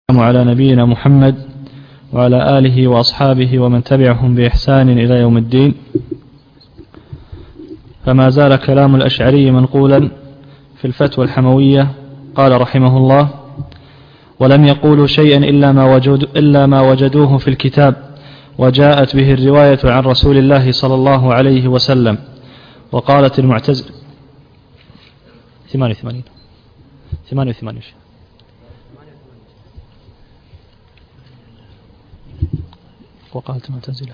على نبينا محمد وعلى آله وأصحابه ومن تبعهم بإحسان إلى يوم الدين. فما زال كلام الأشعري منقولا في الفتوى الحموية. قال رحمه الله: ولم يقولوا شيئا إلا ما وجدوه في الكتاب وجاءت به الرواية عن رسول الله صلى الله عليه وسلم. وقالت المعتزلة 88 وقالت المعتزلة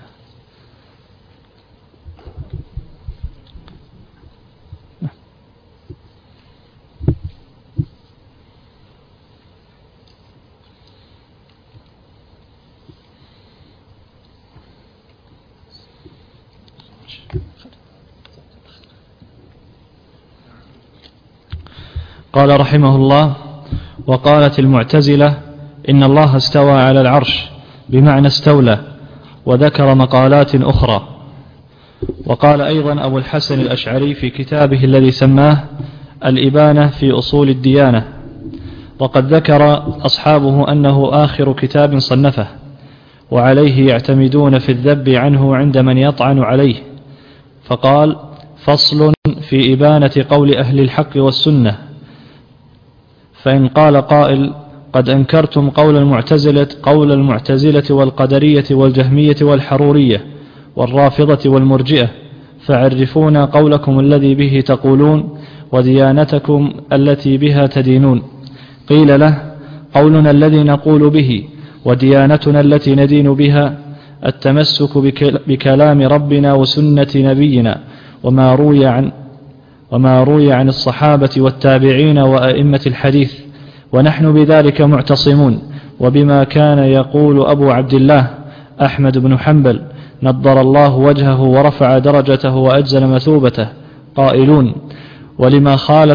قال رحمه الله: وقالت المعتزلة إن الله استوى على العرش بمعنى استولى، وذكر مقالات أخرى. وقال أيضا أبو الحسن الأشعري في كتابه الذي سماه الإبانة في أصول الديانة، وقد ذكر أصحابه أنه آخر كتاب صنفه، وعليه يعتمدون في الذب عنه عند من يطعن عليه. فقال: فصل في إبانة قول أهل الحق والسنة. فإن قال قائل: قد أنكرتم قول المعتزلة والقدرية والجهمية والحرورية والرافضة والمرجئة، فعرفونا قولكم الذي به تقولون وديانتكم التي بها تدينون. قيل له: قولنا الذي نقول به وديانتنا التي ندين بها التمسك بكلام ربنا وسنة نبينا وما روي عن الصحابة والتابعين وأئمة الحديث، ونحن بذلك معتصمون، وبما كان يقول أبو عبد الله أحمد بن حنبل نضر الله وجهه ورفع درجته وأجزل مثوبته، قائلون: ولما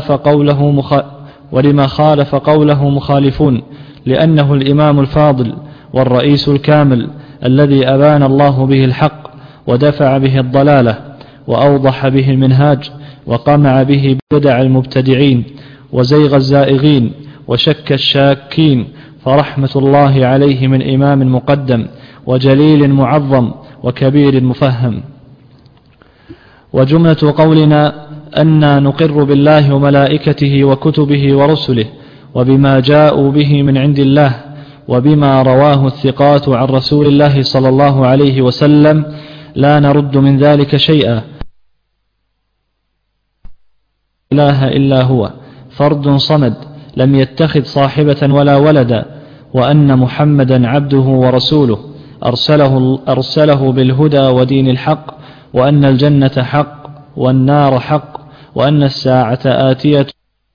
خالف قوله مخالفون، لأنه الإمام الفاضل والرئيس الكامل الذي أبان الله به الحق ودفع به الضلالة وأوضح به المنهاج وقمع به بدع المبتدعين وزيغ الزائغين وشك الشاكين، فرحمة الله عليه من إمام مقدم وجليل معظم وكبير مفهم. وجملة قولنا أن نقر بالله وملائكته وكتبه ورسله وبما جاءوا به من عند الله وبما رواه الثقات عن رسول الله صلى الله عليه وسلم، لا نرد من ذلك شيئا. لا إله إلا هو فرد صمد لم يتخذ صاحبة ولا ولدا، وأن محمدا عبده ورسوله أرسله بالهدى ودين الحق، وأن الجنة حق والنار حق، وأن الساعة آتية،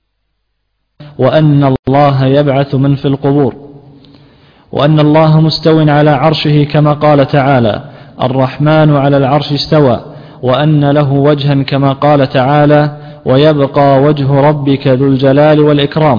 وأن الله يبعث من في القبور، وأن الله مستو على عرشه كما قال تعالى: الرحمن على العرش استوى، وأن له وجها كما قال تعالى: ويبقى وجه ربك ذو الجلال والإكرام،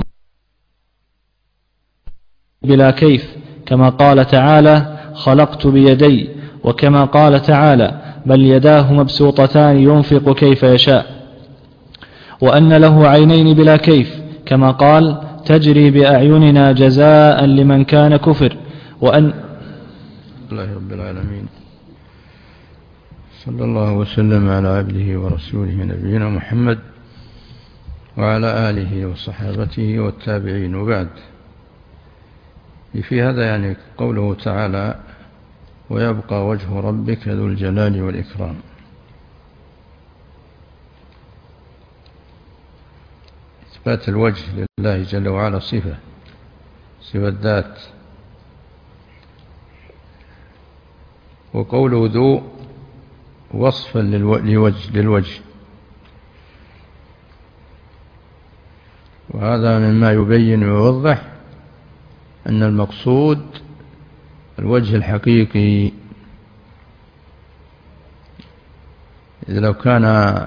بلا كيف كما قال تعالى: خلقت بيدي، وكما قال تعالى: بل يداه مبسوطتان ينفق كيف يشاء، وأن له عينين بلا كيف كما قال: تجري بأعيننا جزاء لمن كان كفر، وأن الله رب العالمين، صلى الله وسلم على عبده ورسوله نبينا محمد وعلى آله وصحابته والتابعين، وبعد. في هذا يعني قوله تعالى: ويبقى وجه ربك ذو الجلال والإكرام. إثبات الوجه لله جل وعلا صفة ذات، وقوله ذو وصفا للوجه، وهذا مما يبين ويوضح أن المقصود الوجه الحقيقي. إذا لو كان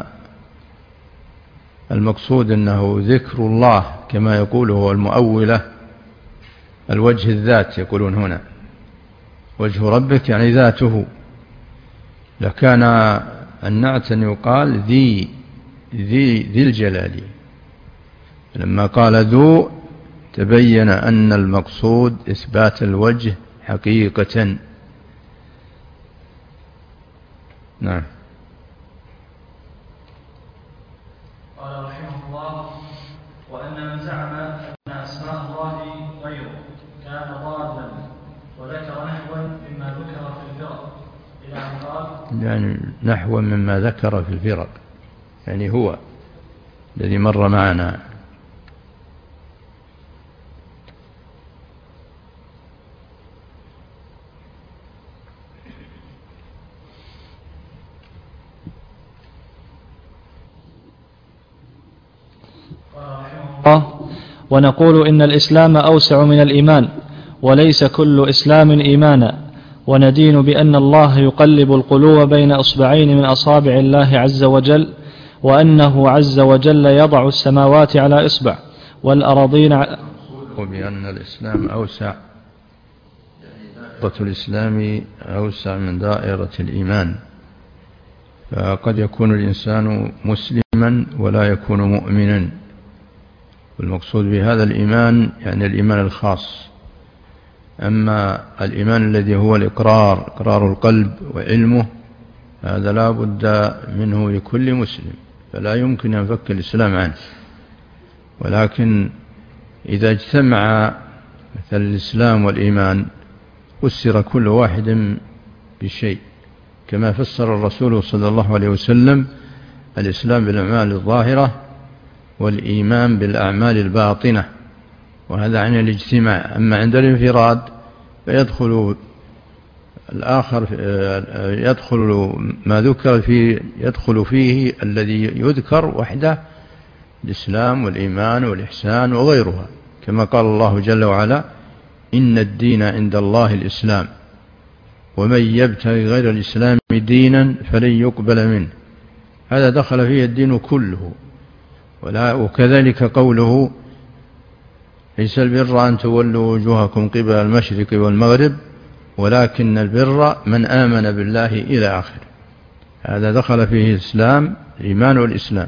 المقصود أنه ذكر الله كما يقوله المؤولة الوجه الذات، يقولون هنا وجه ربك يعني ذاته، لكان النعت أن يقال ذي الجلال. لما قال ذو تبين أن المقصود إثبات الوجه حقيقة. نعم. قال رحمه الله: وأن من زعم أن أسماء الله غيره كان ضالا، وذكر نحوا مما ذكر في الفرق إلى أن قال، يعني نحو مما ذكر في الفرق، يعني هو الذي مر معنا. ونقول إن الإسلام أوسع من الإيمان، وليس كل إسلام إيمانا، وندين بأن الله يقلب القلوب بين أصبعين من أصابع الله عز وجل، وأنه عز وجل يضع السماوات على إصبع والأراضين على، وبأن الإسلام أوسع، دائرة الإسلام أوسع من دائرة الإيمان، فقد يكون الإنسان مسلما ولا يكون مؤمنا. والمقصود بهذا الإيمان يعني الإيمان الخاص. أما الإيمان الذي هو الإقرار، إقرار القلب وعلمه، هذا لا بد منه لكل مسلم، فلا يمكن أن ينفك الإسلام عنه. ولكن إذا اجتمع مثل الإسلام والإيمان فسر كل واحد بشيء، كما فسر الرسول صلى الله عليه وسلم الإسلام بالأعمال الظاهرة والإيمان بالأعمال الباطنة، وهذا عن الاجتماع. أما عند الانفراد فيدخل الآخر، يدخل ما ذكر فيه، يدخل فيه الذي يذكر وحده، الإسلام والإيمان والإحسان وغيرها، كما قال الله جل وعلا: إن الدين عند الله الإسلام ومن يبتغي غير الإسلام دينا فلن يقبل منه. هذا دخل فيه الدين كله. وكذلك قوله: ليس البر أن تولوا وجوهكم قبل المشرق والمغرب ولكن البر من آمن بالله إلى آخر. هذا دخل فيه الإسلام، الإيمان والإسلام.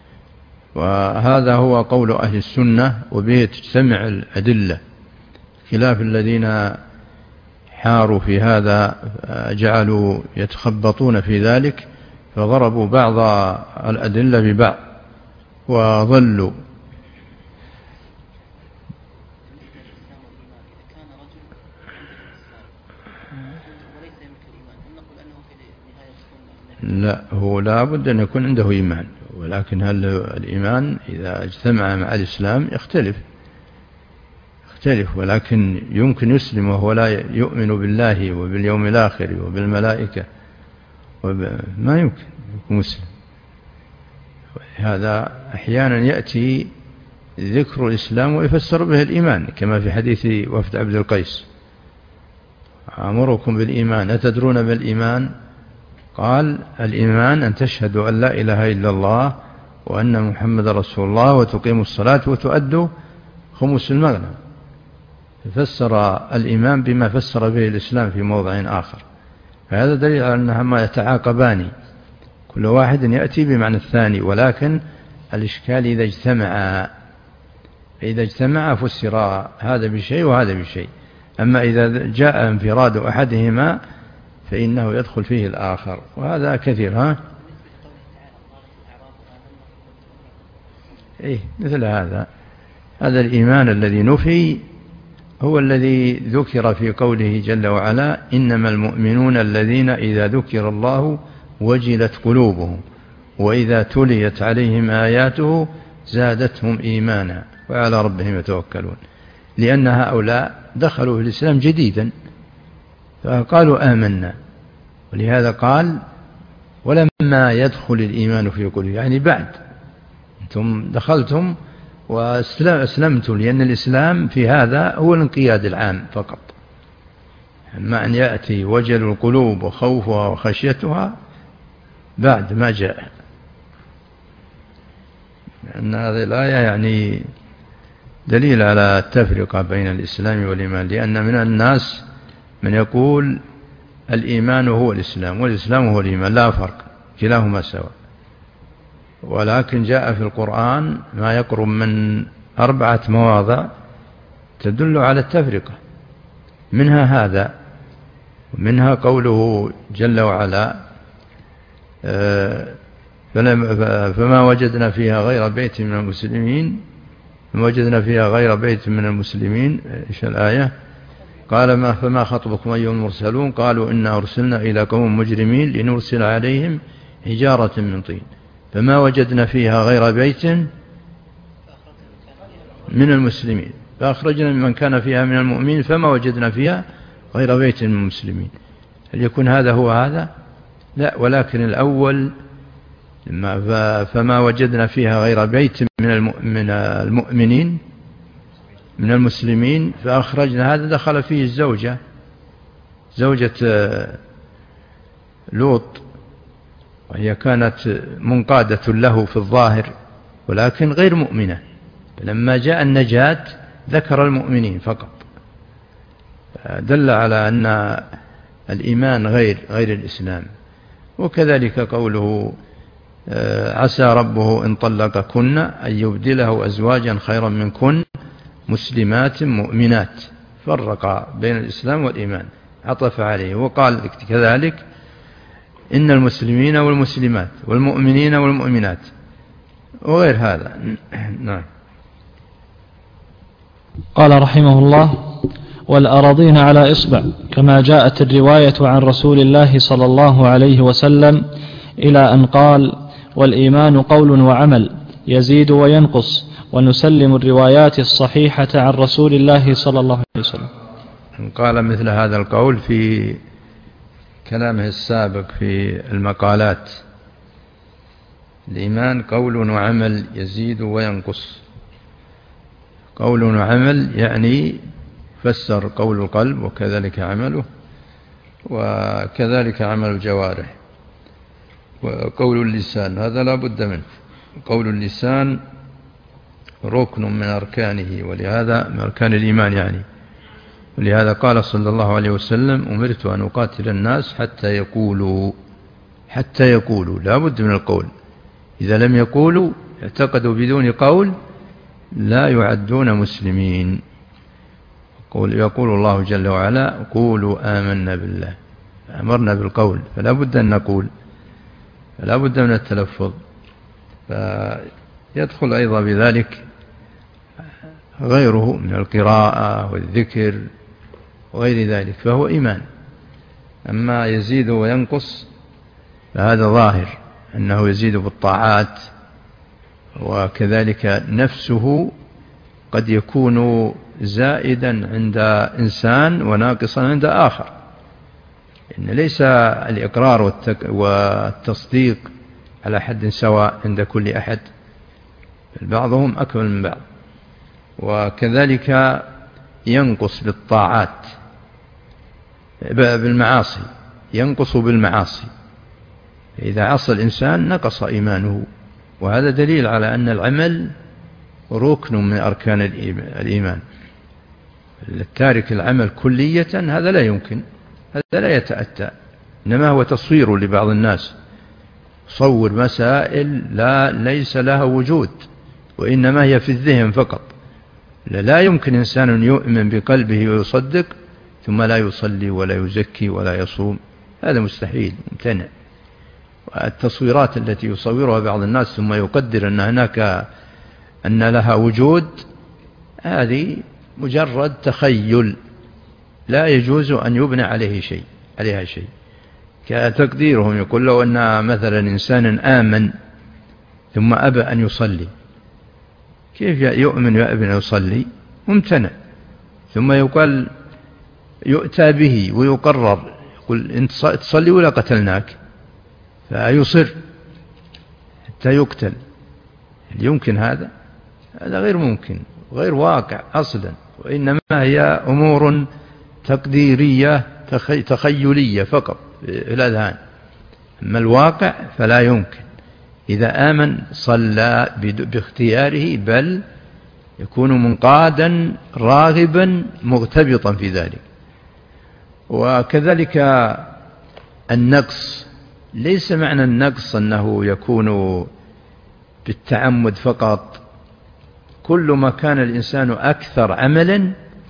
وهذا هو قول أهل السنة، وبه تجتمع الأدلة، خلاف الذين حاروا في هذا، جعلوا يتخبطون في ذلك، فضربوا بعض الأدلة ببعض وظلوا. لا، هو لا بد أن يكون عنده إيمان، ولكن هل الإيمان إذا اجتمع مع الإسلام يختلف، ولكن يمكن يسلم وهو لا يؤمن بالله وباليوم الآخر وبالملائكة، ما يمكن يكون مسلم. هذا أحيانا يأتي ذكر الإسلام ويفسر به الإيمان، كما في حديث وفد عبد القيس: أمركم بالإيمان أتدرون بالإيمان؟ قال: الإيمان أن تشهدوا أن لا إله إلا الله وأن محمد رسول الله وتقيموا الصلاة وتؤدوا خمس المغنم. ففسر الإيمان بما فسر به الإسلام في موضع آخر، فهذا دليل على أنهما يتعاقبان، كل واحد يأتي بمعنى الثاني، ولكن الإشكال إذا اجتمع فسر هذا بشيء وهذا بشيء. أما إذا جاء انفراد أحدهما فإنه يدخل فيه الآخر، وهذا كثير. مثل هذا الإيمان الذي نفي هو الذي ذكر في قوله جل وعلا: إنما المؤمنون الذين إذا ذكر الله وجلت قلوبهم وإذا تليت عليهم آياته زادتهم إيمانا وعلى ربهم يتوكلون. لأن هؤلاء دخلوا في الإسلام جديدا فقالوا آمنا، ولهذا قال: ولما يدخل الإيمان في قلوبكم، يعني بعد أنتم دخلتم وأسلمتم، لأن الإسلام في هذا هو الانقياد العام فقط. أما أن يأتي وجل القلوب وخوفها وخشيتها بعد ما جاء. لأن هذه الآية يعني دليل على التفرقة بين الإسلام والإيمان، لأن من الناس من يقول الإيمان هو الإسلام والإسلام هو الإيمان، لا فرق، كلاهما سواء. ولكن جاء في القرآن ما يقرب من 4 مواضع تدل على التفرقة، منها هذا، ومنها قوله جل وعلا فما وجدنا فيها غير بيت من المسلمين، إيش الآية؟ قال فما خطبكم أيها المرسلون قالوا إنا أرسلنا إلى قوم مجرمين لنرسل عليهم حجارة من طين فما وجدنا فيها غير بيت من المسلمين فأخرجنا من كان فيها من المؤمنين فما وجدنا فيها غير بيت من المسلمين. هل يكون هذا هو هذا؟ لا، ولكن الأول فما وجدنا فيها غير بيت من المؤمنين من المسلمين فأخرجنا، هذا دخل فيه زوجة لوط، وهي كانت منقادة له في الظاهر ولكن غير مؤمنة، فلما جاء النجاة ذكر المؤمنين فقط، دل على أن الإيمان غير الإسلام. وكذلك قوله عسى ربه إن طلقكن أن يبدله أزواجا خيرا منكن مسلمات مؤمنات، فرق بين الإسلام والإيمان، عطف عليه وقال كذلك إن المسلمين والمسلمات والمؤمنين والمؤمنات وغير هذا. نعم. قال رحمه الله: والأراضين على إصبع، كما جاءت الرواية عن رسول الله صلى الله عليه وسلم إلى أن قال: والإيمان قول وعمل يزيد وينقص، ونسلم الروايات الصحيحة عن رسول الله صلى الله عليه وسلم. قال مثل هذا القول في كلامه السابق في المقالات: الإيمان قول وعمل يزيد وينقص. قول وعمل يعني فسر قول القلب وكذلك عمله، وكذلك عمل الجوارح. وقول اللسان هذا لا بد منه، قول اللسان ركن من أركانه، ولهذا من أركان الإيمان يعني، ولهذا قال صلى الله عليه وسلم: أمرت أن أقاتل الناس حتى يقولوا، لا بد من القول، إذا لم يقولوا اعتقدوا بدون قول لا يعدون مسلمين. يقول الله جل وعلا: قولوا آمنا بالله، أمرنا بالقول، فلا بد أن نقول، فلا بد من التلفظ. فيدخل أيضا بذلك غيره من القراءة والذكر وغير ذلك، فهو إيمان. أما يزيد وينقص فهذا ظاهر أنه يزيد بالطاعات، وكذلك نفسه قد يكون زائدا عند إنسان وناقصا عند آخر، إن ليس الإقرار والتصديق على حد سواء عند كل أحد، بعضهم أكمل من بعض. وكذلك ينقص بالطاعات، بالمعاصي، ينقص بالمعاصي، إذا عصى الإنسان نقص إيمانه، وهذا دليل على أن العمل ركن من أركان الإيمان. التارك العمل كلية هذا لا يمكن، هذا لا يتأتى، إنما هو تصوير لبعض الناس، صور مسائل ليس لها وجود، وإنما هي في الذهن فقط. لا يمكن إنسان يؤمن بقلبه ويصدق ثم لا يصلي ولا يزكي ولا يصوم، هذا مستحيل، ممتنع. والتصويرات التي يصورها بعض الناس ثم يقدر أن لها وجود، هذه مجرد تخيل، لا يجوز أن يبنى عليها شيء. كتقديرهم يقول لو أن مثلا إنسان آمن ثم أبى أن يصلي، كيف يؤمن ويأبى أن يصلي؟ ممتنع. ثم يقال يؤتى به ويقرر، يقول أنت تصلي ولا قتلناك، فيصر حتى يقتل. هل يمكن هذا؟ هذا غير ممكن، غير واقع أصلا، وإنما هي أمور تقديرية تخيلية فقط في الأذهان. أما الواقع فلا يمكن. إذا آمن صلى باختياره، بل يكون منقادا راغبا مغتبطا في ذلك. وكذلك النقص، ليس معنى النقص أنه يكون بالتعمد فقط. كل ما كان الإنسان أكثر عملا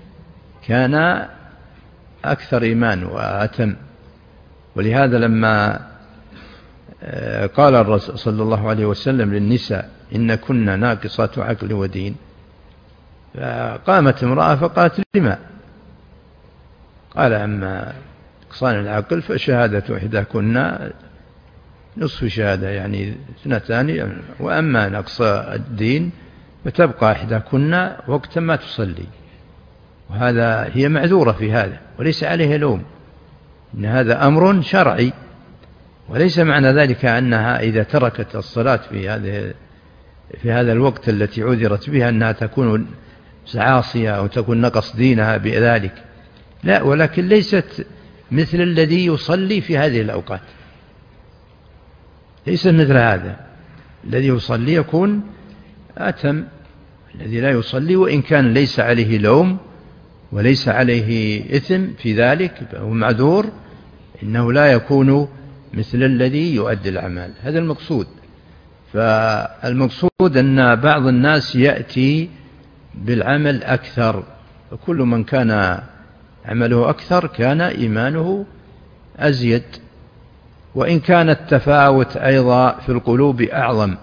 كان أكثر إيمان وأتم. ولهذا لما قال الرسول صلى الله عليه وسلم للنساء إن كنا ناقصات عقل ودين، فقامت امرأة فقالت لما؟ قال أما نقصان العقل فشهادة إحداكن نصف شهادة يعني 2، وأما نقص الدين فتبقى إحداكن وقت ما تصلي. وهذا هي معذورة في هذا وليس عليها لوم، إن هذا أمر شرعي، وليس معنى ذلك أنها إذا تركت الصلاة في هذا الوقت التي عذرت بها أنها تكون عاصية أو تكون نقص دينها بذلك، لا، ولكن ليست مثل الذي يصلي في هذه الأوقات، ليس مثل هذا. الذي يصلي يكون أتم، الذي لا يصلي وإن كان ليس عليه لوم وليس عليه إثم في ذلك فهو معذور، إنه لا يكون مثل الذي يؤدي الأعمال. هذا المقصود. فالمقصود أن بعض الناس يأتي بالعمل أكثر، وكل من كان عمله أكثر كان إيمانه أزيد، وإن كان التفاوت أيضا في القلوب أعظم،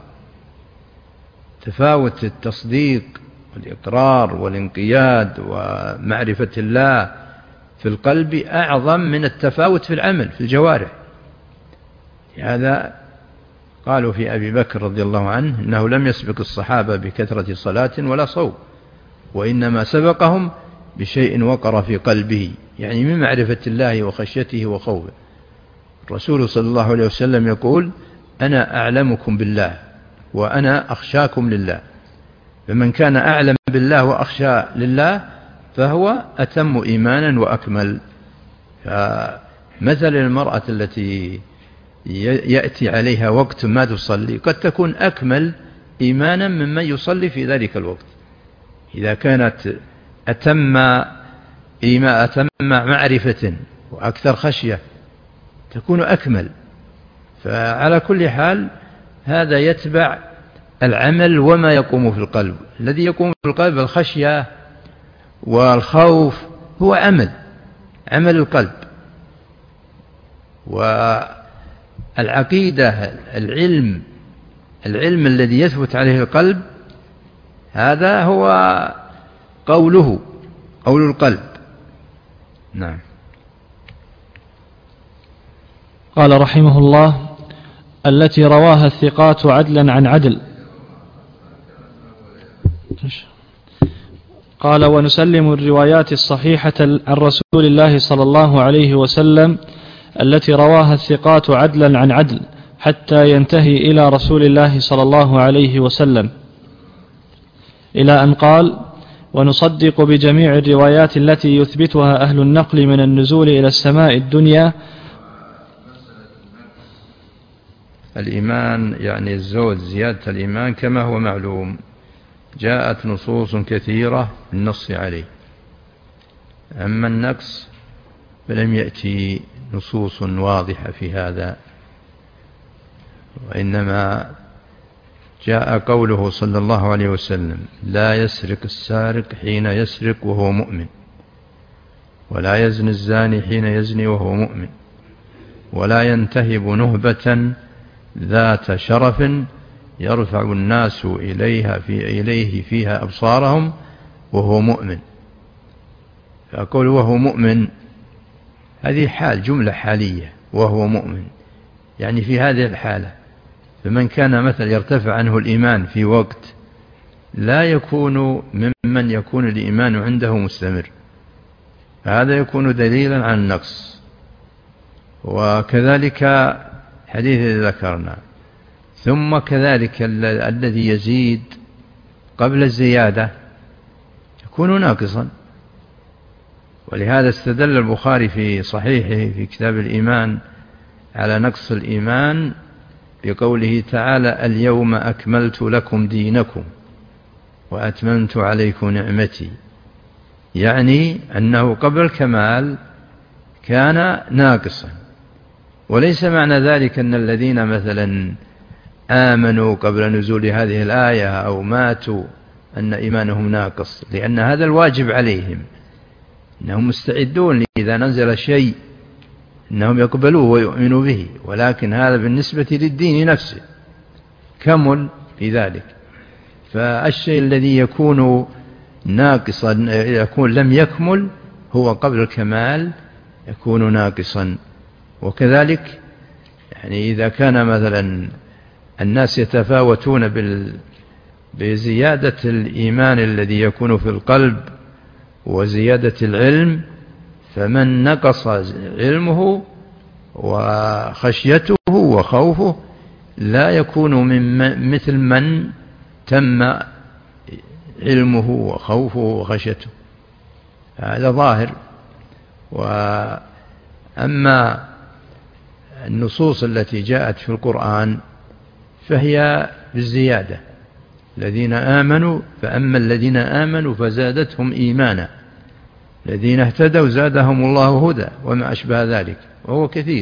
تفاوت التصديق والإقرار والانقياد ومعرفة الله في القلب أعظم من التفاوت في العمل في الجوارح. هذا قالوا في أبي بكر رضي الله عنه إنه لم يسبق الصحابة بكثرة صلاة ولا صوم، وإنما سبقهم بشيء وقر في قلبه، يعني من معرفة الله وخشيته وخوفه. الرسول صلى الله عليه وسلم يقول أنا أعلمكم بالله وأنا أخشاكم لله، فمن كان أعلم بالله وأخشى لله فهو أتم إيمانا وأكمل. فمثل المرأة التي يأتي عليها وقت ما تصلي قد تكون أكمل إيمانا ممن يصلي في ذلك الوقت، إذا كانت أتم معرفة وأكثر خشية تكون أكمل. فعلى كل حال هذا يتبع العمل وما يقوم في القلب. الذي يقوم في القلب الخشية والخوف هو عمل القلب، والعقيدة العلم الذي يثبت عليه القلب هذا هو قول القلب. نعم. قال رحمه الله التي رواها الثقات عدلا عن عدل. قال ونسلم الروايات الصحيحة عن رسول الله صلى الله عليه وسلم التي رواها الثقات عدلا عن عدل حتى ينتهي إلى رسول الله صلى الله عليه وسلم، إلى أن قال ونصدق بجميع الروايات التي يثبتها أهل النقل من النزول إلى السماء الدنيا. الإيمان يعني الزود زيادة الإيمان كما هو معلوم، جاءت نصوص كثيرة بالنص عليه. أما النقص فلم يأتي نصوص واضحة في هذا، وإنما جاء قوله صلى الله عليه وسلم لا يسرق السارق حين يسرق وهو مؤمن، ولا يزني الزاني حين يزني وهو مؤمن، ولا ينتهب نهبة ذات شرف يرفع الناس إليه فيها أبصارهم وهو مؤمن. فأقول وهو مؤمن هذه حال، جملة حالية، وهو مؤمن يعني في هذه الحالة. فمن كان مثلا يرتفع عنه الإيمان في وقت لا يكون ممن يكون الإيمان عنده مستمر، هذا يكون دليلا على النقص. وكذلك حديث ذكرنا. ثم كذلك الذي يزيد قبل الزيادة يكون ناقصا. ولهذا استدل البخاري في صحيحه في كتاب الإيمان على نقص الإيمان بقوله تعالى اليوم أكملت لكم دينكم وأتممت عليكم نعمتي، يعني أنه قبل الكمال كان ناقصا. وليس معنى ذلك أن الذين مثلا آمنوا قبل نزول هذه الآية أو ماتوا أن إيمانهم ناقص، لأن هذا الواجب عليهم، إنهم مستعدون إذا نزل شيء إنهم يقبلوه ويؤمنوا به، ولكن هذا بالنسبة للدين نفسه كمل في ذلك. فالشيء الذي يكون ناقصا يكون لم يكمل هو قبل الكمال يكون ناقصا. وكذلك يعني إذا كان مثلا الناس يتفاوتون بزيادة الإيمان الذي يكون في القلب وزيادة العلم، فمن نقص علمه وخشيته وخوفه لا يكون مثل من تم علمه وخوفه وخشيته، هذا ظاهر. وأما النصوص التي جاءت في القرآن فهي بالزيادة، الذين آمنوا فأما الذين آمنوا فزادتهم إيمانا، الذين اهتدوا زادهم الله هدى، وما أشبه ذلك، وهو كثير.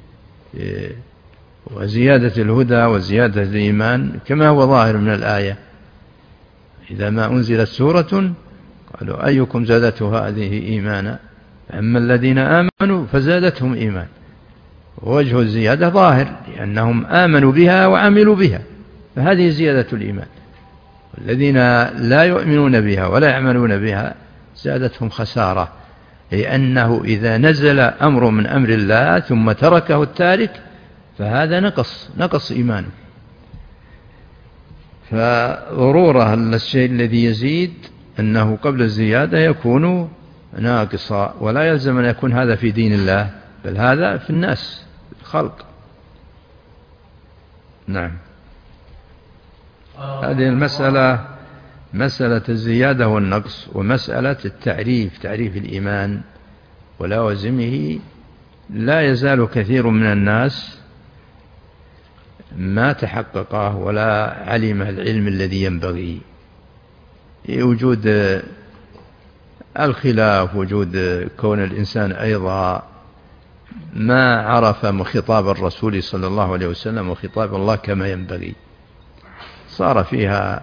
وزيادة الهدى وزيادة الإيمان كما هو ظاهر من الآية، إذا ما أنزلت سورة قالوا أيكم زادته هذه إيمانا، فأما الذين آمنوا فزادتهم إيمان. ووجه الزيادة ظاهر لأنهم آمنوا بها وعملوا بها، فهذه زيادة الإيمان. والذين لا يؤمنون بها ولا يعملون بها زادتهم خسارة، لأنه إذا نزل أمر من أمر الله ثم تركه التارك فهذا نقص إيمانه. فضرورة الشيء الذي يزيد أنه قبل الزيادة يكون ناقصا، ولا يلزم أن يكون هذا في دين الله، بل هذا في الناس الخلق. نعم. هذه المسألة مسألة الزيادة والنقص، ومسألة تعريف الإيمان ولوازمه. لا يزال كثير من الناس ما تحققه ولا علم العلم الذي ينبغي، وجود الخلاف، وجود كون الإنسان أيضا ما عرف خطاب الرسول صلى الله عليه وسلم وخطاب الله كما ينبغي، صار فيها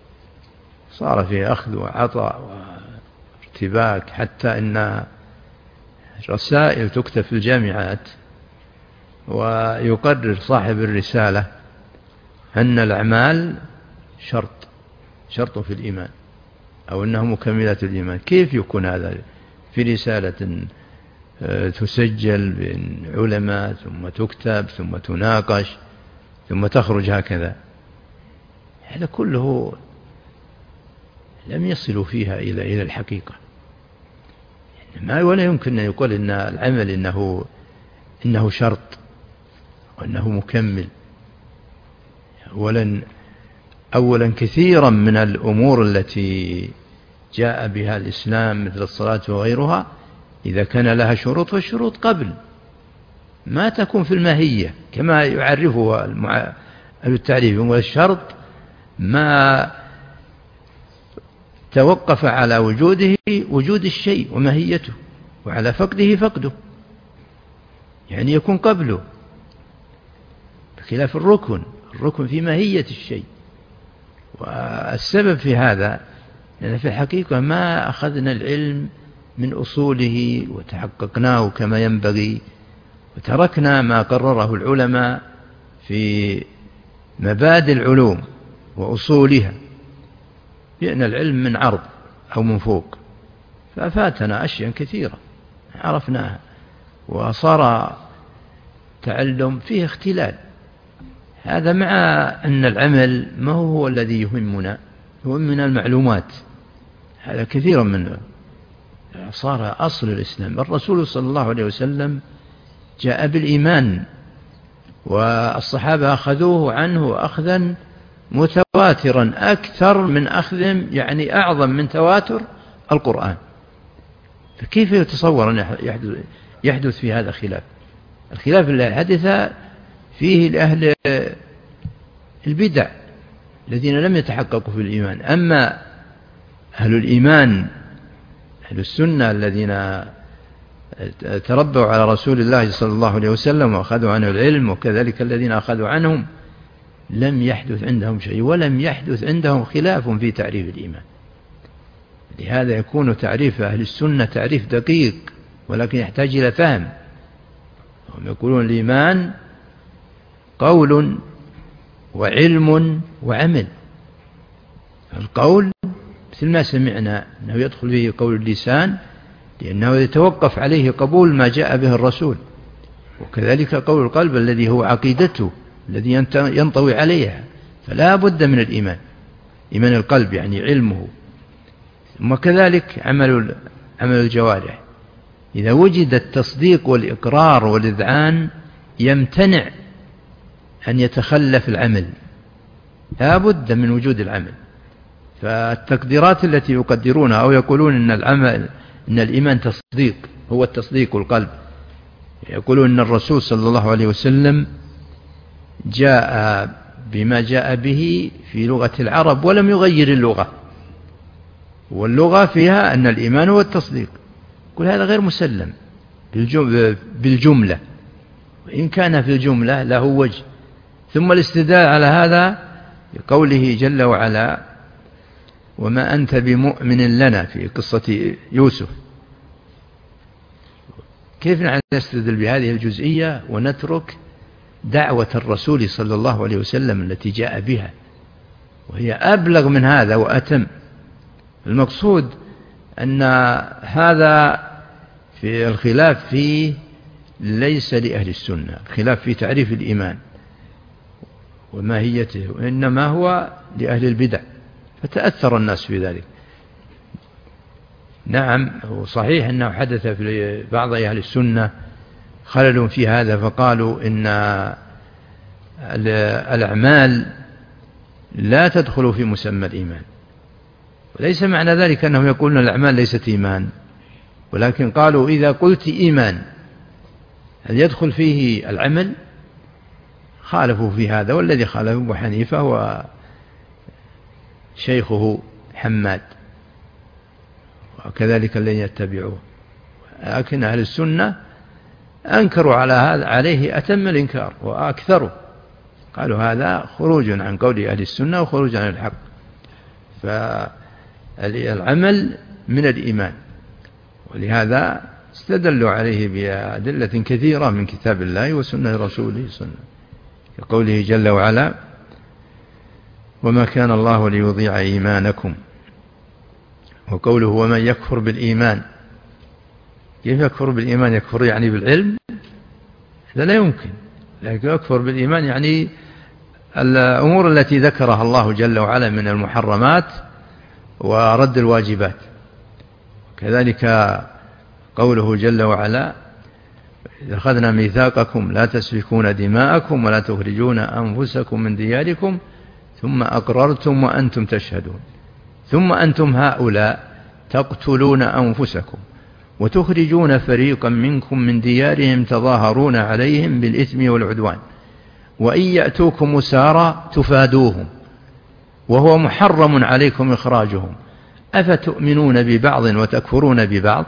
أخذ وعطاء وارتباك، حتى إن رسائل تكتب في الجامعات ويقرر صاحب الرسالة أن الأعمال شرط في الإيمان، أو أنه مكملة الإيمان. كيف يكون هذا في رسالة تسجل بين علماء ثم تكتب ثم تناقش ثم تخرج هكذا؟ هذا كله لم يصلوا فيها إلى الحقيقة. ولا يمكن أن يقول إن العمل إنه شرط وأنه مكمل. أولا كثيرا من الأمور التي جاء بها الإسلام مثل الصلاة وغيرها إذا كان لها شروط فالشروط قبل ما تكون في الماهية كما يعرفه التعريف، والشرط ما توقف على وجود الشيء وماهيته، وعلى فقده، يعني يكون قبله، بخلاف الركن في ماهية الشيء. والسبب في هذا لأن في الحقيقة ما أخذنا العلم من أصوله وتحققناه كما ينبغي، وتركنا ما قرره العلماء في مبادئ العلوم وأصولها، لأن العلم من عرض أو من فوق، ففاتنا أشياء كثيرة عرفناها، وصار تعلم فيه اختلال. هذا مع أن العمل ما هو الذي يهمنا المعلومات، هذا كثيرا منه صار أصل الإسلام. الرسول صلى الله عليه وسلم جاء بالإيمان، والصحابة أخذوه عنه أخذا متواترا أكثر من أخذهم، يعني أعظم من تواتر القرآن. فكيف يتصور أن يحدث في هذا الخلاف الذي حدث فيه لأهل البدع الذين لم يتحققوا في الإيمان. أما أهل الإيمان أهل السنة الذين تربوا على رسول الله صلى الله عليه وسلم وأخذوا عنه العلم، وكذلك الذين أخذوا عنهم لم يحدث عندهم شيء، ولم يحدث عندهم خلاف في تعريف الإيمان. لهذا يكون تعريف أهل السنة تعريف دقيق، ولكن يحتاج إلى فهم. هم يقولون الإيمان قول وعلم وعمل. القول مثل ما سمعنا أنه يدخل فيه قول اللسان لأنه يتوقف عليه قبول ما جاء به الرسول، وكذلك قول القلب الذي هو عقيدته الذي ينطوي عليها، فلا بد من الإيمان، إيمان القلب يعني علمه. ثم كذلك عمل الجوارح، إذا وجد التصديق والإقرار والإذعان يمتنع أن يتخلف العمل، لا بد من وجود العمل. فالتقديرات التي يقدرونها أو يقولون إن الإيمان تصديق، هو التصديق القلب، يقولون إن الرسول صلى الله عليه وسلم جاء بما جاء به في لغة العرب ولم يغير اللغة، واللغة فيها أن الإيمان هو التصديق. كل هذا غير مسلم بالجملة، وإن كان في الجملة له وجه. ثم الاستدلال على هذا بقوله جل وعلا: وما أنت بمؤمن لنا، في قصة يوسف. كيف نستدل بهذه الجزئية ونترك دعوة الرسول صلى الله عليه وسلم التي جاء بها، وهي أبلغ من هذا وأتم؟ المقصود أن هذا في الخلاف فيه ليس لأهل السنة، الخلاف في تعريف الإيمان وماهيته، وإنما هو لأهل البدع، فتأثر الناس في ذلك. نعم، وصحيح أنه حدث في بعض أهل السنة خلل في هذا، فقالوا إن الأعمال لا تدخل في مسمى الإيمان، وليس معنى ذلك أنهم يقولون الأعمال ليست إيمان، ولكن قالوا إذا قلت إيمان هل يدخل فيه العمل؟ خالفوا في هذا، والذي خالفه أبو حنيفة وشيخه حماد، وكذلك الذين يتبعوه. لكن أهل السنة أنكروا على هذا عليه أتم الإنكار وأكثروا، قالوا هذا خروج عن قول أهل السنة وخروج عن الحق. فالعمل من الإيمان، ولهذا استدلوا عليه بأدلة كثيرة من كتاب الله وسنة رسوله صلى الله عليه وسلم، كقوله جل وعلا: وما كان الله ليضيع إيمانكم، وقوله ومن يكفر بالإيمان. كيف يكفر بالإيمان؟ يكفر يعني بالعلم؟ هذا لا يمكن. لكن يكفر بالإيمان يعني الأمور التي ذكرها الله جل وعلا من المحرمات ورد الواجبات. كذلك قوله جل وعلا: إذا أخذنا ميثاقكم لا تسفكون دماءكم ولا تخرجون أنفسكم من دياركم ثم أقررتم وأنتم تشهدون، ثم أنتم هؤلاء تقتلون أنفسكم وتخرجون فريقا منكم من ديارهم تظاهرون عليهم بالإثم والعدوان وإن يأتوكم أسارى تفادوهم وهو محرم عليكم إخراجهم أفتؤمنون ببعض وتكفرون ببعض.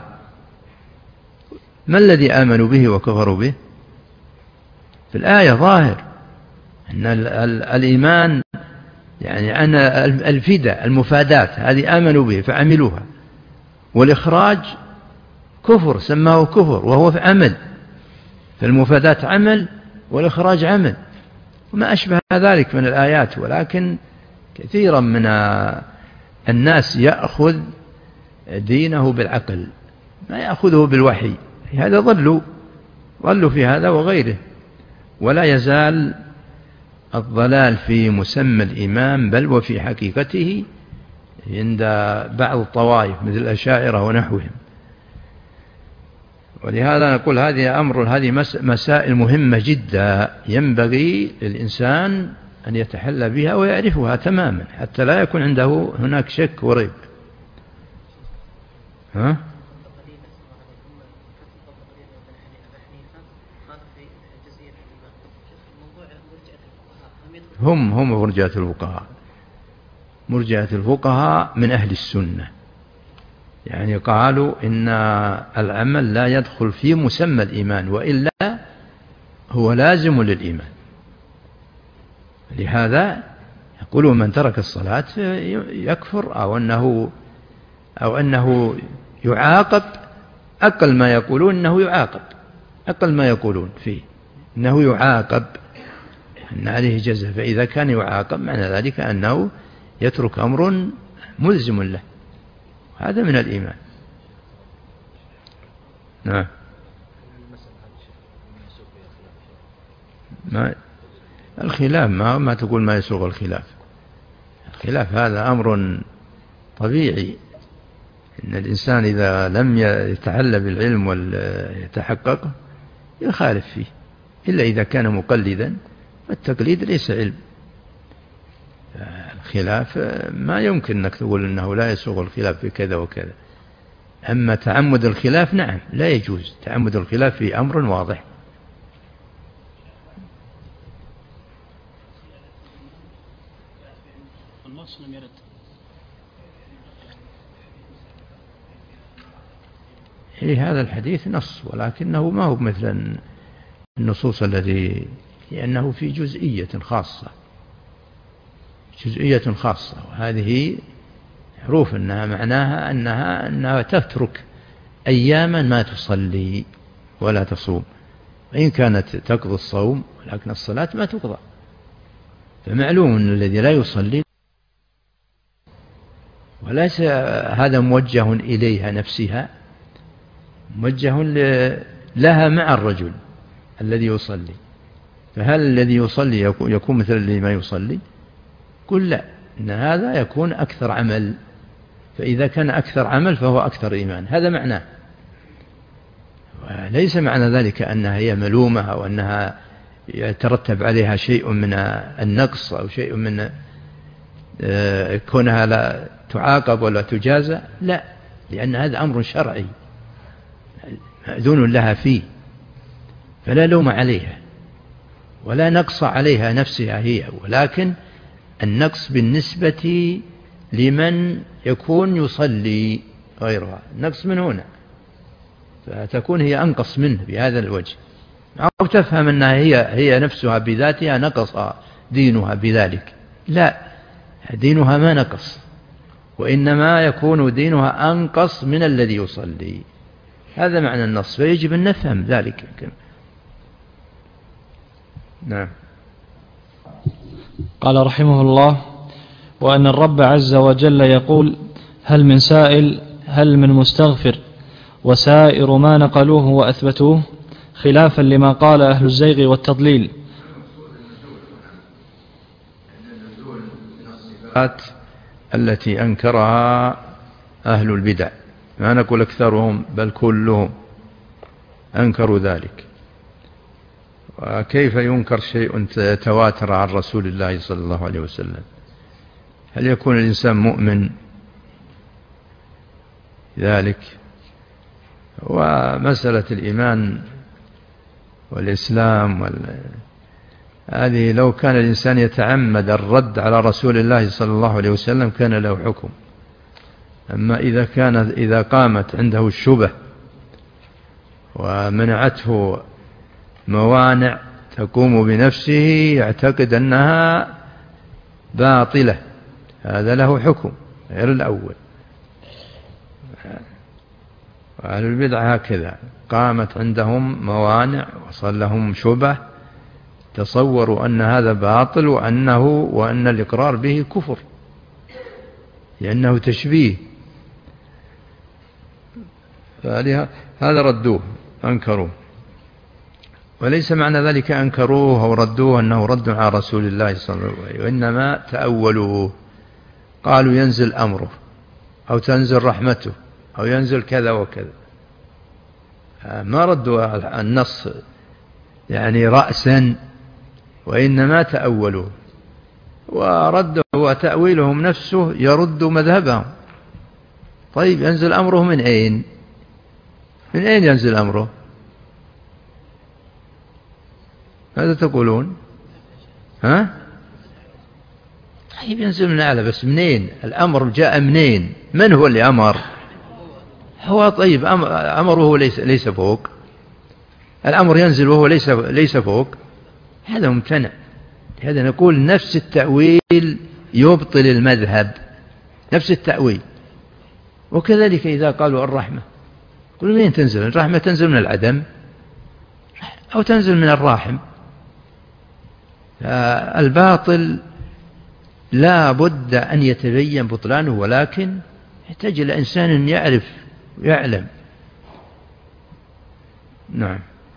ما الذي آمنوا به وكفروا به؟ في الآية ظاهر أن الإيمان يعني أن الفداء المفادات هذه آمنوا به فعملوها، والإخراج كفر سماه كفر وهو في عمل، فالمفادات عمل والإخراج عمل وما أشبه ذلك من الآيات. ولكن كثيرا من الناس يأخذ دينه بالعقل ما يأخذه بالوحي، هذا ضلوا في هذا وغيره. ولا يزال الضلال في مسمى الإيمان بل وفي حقيقته عند بعض الطوائف مثل الأشاعرة ونحوهم. ولهذا نقول هذه مسائل مهمة جدا ينبغي للإنسان أن يتحلى بها ويعرفها تماما حتى لا يكون عنده هناك شك وريب. هم مرجئة الفقهاء من أهل السنة، يعني قالوا إن العمل لا يدخل في مسمى الإيمان وإلا هو لازم للإيمان. لهذا يقولون من ترك الصلاة يكفر، أو أنه أو أنه يعاقب، أقل ما يقولون أنه يعاقب، أقل ما يقولون فيه أنه يعاقب، أن عليه جزاء. فإذا كان يعاقب معنى ذلك أنه يترك أمر ملزم له، هذا من الإيمان. نعم. الخلاف ما تقول ما يسوغ الخلاف. الخلاف هذا أمر طبيعي، إن الإنسان إذا لم يتحلى بالعلم ويتحقق يخالف فيه، إلا إذا كان مقلدا، والتقليد ليس علم. الخلاف ما يمكن أنك تقول أنه لا يسوغ الخلاف في كذا وكذا. أما تعمد الخلاف نعم لا يجوز، تعمد الخلاف في أمر واضح. هذا الحديث نص، ولكنه ما هو مثل النصوص الذي، لأنه في جزئية خاصة، جزئية خاصة، وهذه معروف أنها معناها أنها تترك أياما ما تصلي ولا تصوم، وإن كانت تقضي الصوم ولكن الصلاة ما تقضى. فمعلوم أن الذي لا يصلي، وليس هذا موجه إليها نفسها، موجه لها مع الرجل الذي يصلي. فهل الذي يصلي يكون مثل الذي ما يصلي؟ قل لا، إن هذا يكون أكثر عمل، فإذا كان أكثر عمل فهو أكثر إيمان، هذا معناه. وليس معنى ذلك أنها هي ملومة أو أنها يترتب عليها شيء من النقص أو شيء من كونها لا تعاقب ولا تجازى، لا، لأن هذا أمر شرعي مأذون لها فيه، فلا لوم عليها ولا نقص عليها نفسها هي، ولكن النقص بالنسبة لمن يكون يصلي غيرها، النقص من هنا، فتكون هي أنقص منه بهذا الوجه، أو تفهم أنها هي نفسها بذاتها نقص دينها بذلك. لا، دينها ما نقص، وإنما يكون دينها أنقص من الذي يصلي، هذا معنى النص، فيجب أن نفهم ذلك. نعم. قال رحمه الله: وأن الرب عز وجل يقول: هل من سائل، هل من مستغفر، وسائر ما نقلوه وأثبتوه، خلافا لما قال أهل الزيغ والتضليل. التي أنكرها أهل البدع، ما نقول أكثرهم بل كلهم أنكروا ذلك. وكيف ينكر شيء تواتر عن رسول الله صلى الله عليه وسلم؟ هل يكون الإنسان مؤمن ذلك؟ ومسألة الإيمان والإسلام هذه لو كان الإنسان يتعمد الرد على رسول الله صلى الله عليه وسلم كان له حكم. أما إذا قامت عنده الشبه ومنعته موانع تقوم بنفسه يعتقد أنها باطلة، هذا له حكم غير الأول. وأهل البدع هكذا، قامت عندهم موانع وصل لهم شبه، تصوروا أن هذا باطل وأن الإقرار به كفر لأنه تشبيه، هذا ردوه أنكروه. وليس معنى ذلك أنكروه أو ردوه أنه رد على رسول الله صلى الله عليه وسلم، وإنما تأولوه، قالوا ينزل أمره أو تنزل رحمته أو ينزل كذا وكذا، ما ردوا النص يعني رأسا، وإنما تأولوه، ورده وتأويلهم نفسه يرد مذهبهم. طيب ينزل أمره من أين؟ من أين ينزل أمره؟ ماذا تقولون؟ ها؟ طيب ينزل من أعلى، بس منين؟ الأمر جاء منين؟ من هو اللي أمر؟ هو طيب أمره ليس فوق، الأمر ينزل وهو ليس فوق، هذا ممتنع. هذا نقول نفس التأويل يبطل المذهب، نفس التأويل وكذلك إذا قالوا الرحمة، قل منين تنزل الرحمة؟ تنزل من العدم أو تنزل من الراحم. الباطل لا بد أن يتبين بطلانه، ولكن يحتاج إلى إنسان يعرف ويعلم. نعم.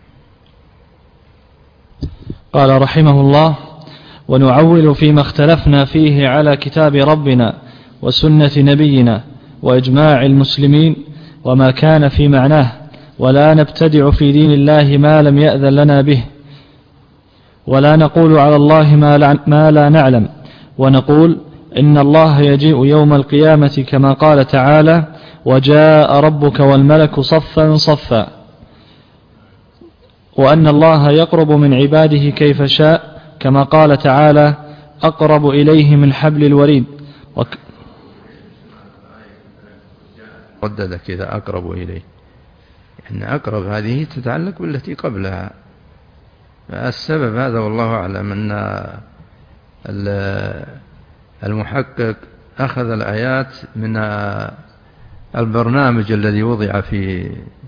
قال رحمه الله: ونعول فيما اختلفنا فيه على كتاب ربنا وسنة نبينا وإجماع المسلمين وما كان في معناه، ولا نبتدع في دين الله ما لم يأذن لنا به، ولا نقول على الله ما لا نعلم، ونقول إن الله يجيء يوم القيامة كما قال تعالى: وجاء ربك والملك صفا صفا، وأن الله يقرب من عباده كيف شاء كما قال تعالى: أقرب إليه من حبل الوريد. ردد كذا أقرب إليه، يعني أقرب هذه تتعلق بالتي قبلها. السبب هذا والله أعلم أن المحقق أخذ الآيات من البرنامج الذي وضع في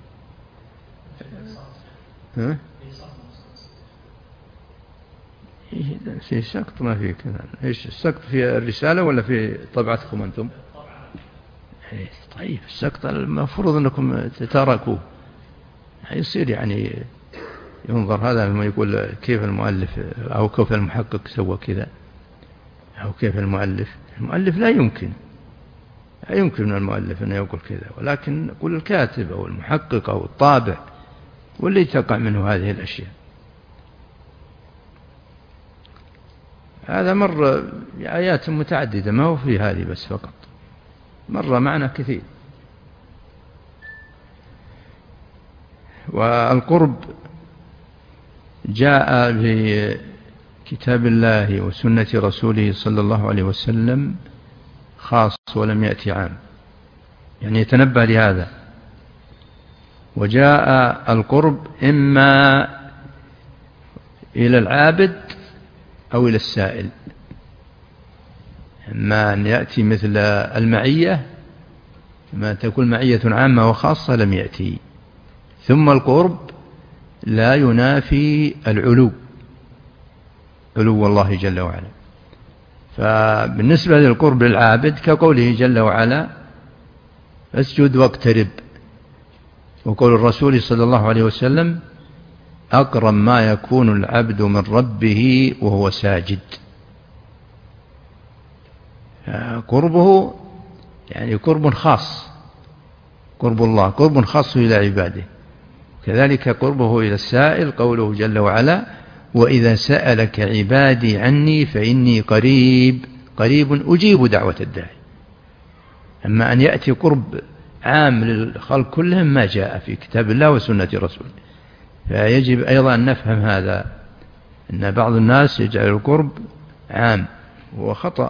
في سقط، ما في كذا. إيش السقط؟ في الرسالة ولا في طبعتكم أنتم؟ طيب السقط المفروض أنكم تتركوه، يصير يعني ينظر هذا لما يقول كيف المؤلف أو كيف المحقق سوى كذا أو كيف المؤلف لا يمكن من المؤلف أن يقول كذا، ولكن يقول الكاتب أو المحقق أو الطابع واللي تقع منه هذه الأشياء. هذا مر آيات متعددة، ما هو في هذه بس فقط، مر معنا كثير. والقرب جاء بكتاب الله وسنة رسوله صلى الله عليه وسلم خاص ولم يأتي عام، يعني يتنبه لهذا. وجاء القرب إما إلى العابد أو إلى السائل، إما أن يأتي مثل المعية، ما تكون معية عامة وخاصة لم يأتي. ثم القرب لا ينافي علو الله جل وعلا. فبالنسبة للقرب للعابد كقوله جل وعلا: اسجد واقترب، وقول الرسول صلى الله عليه وسلم: أقرب ما يكون العبد من ربه وهو ساجد. قربه يعني قرب خاص، قرب الله قرب خاص إلى عباده. كذلك قربه إلى السائل، قوله جل وعلا: وإذا سألك عبادي عني فإني قريب أجيب دعوة الداعي. أما أن يأتي قرب عام للخلق كلهم ما جاء في كتاب الله وسنة رسوله. فيجب أيضا أن نفهم هذا، أن بعض الناس يجعل القرب عام وهو خطأ.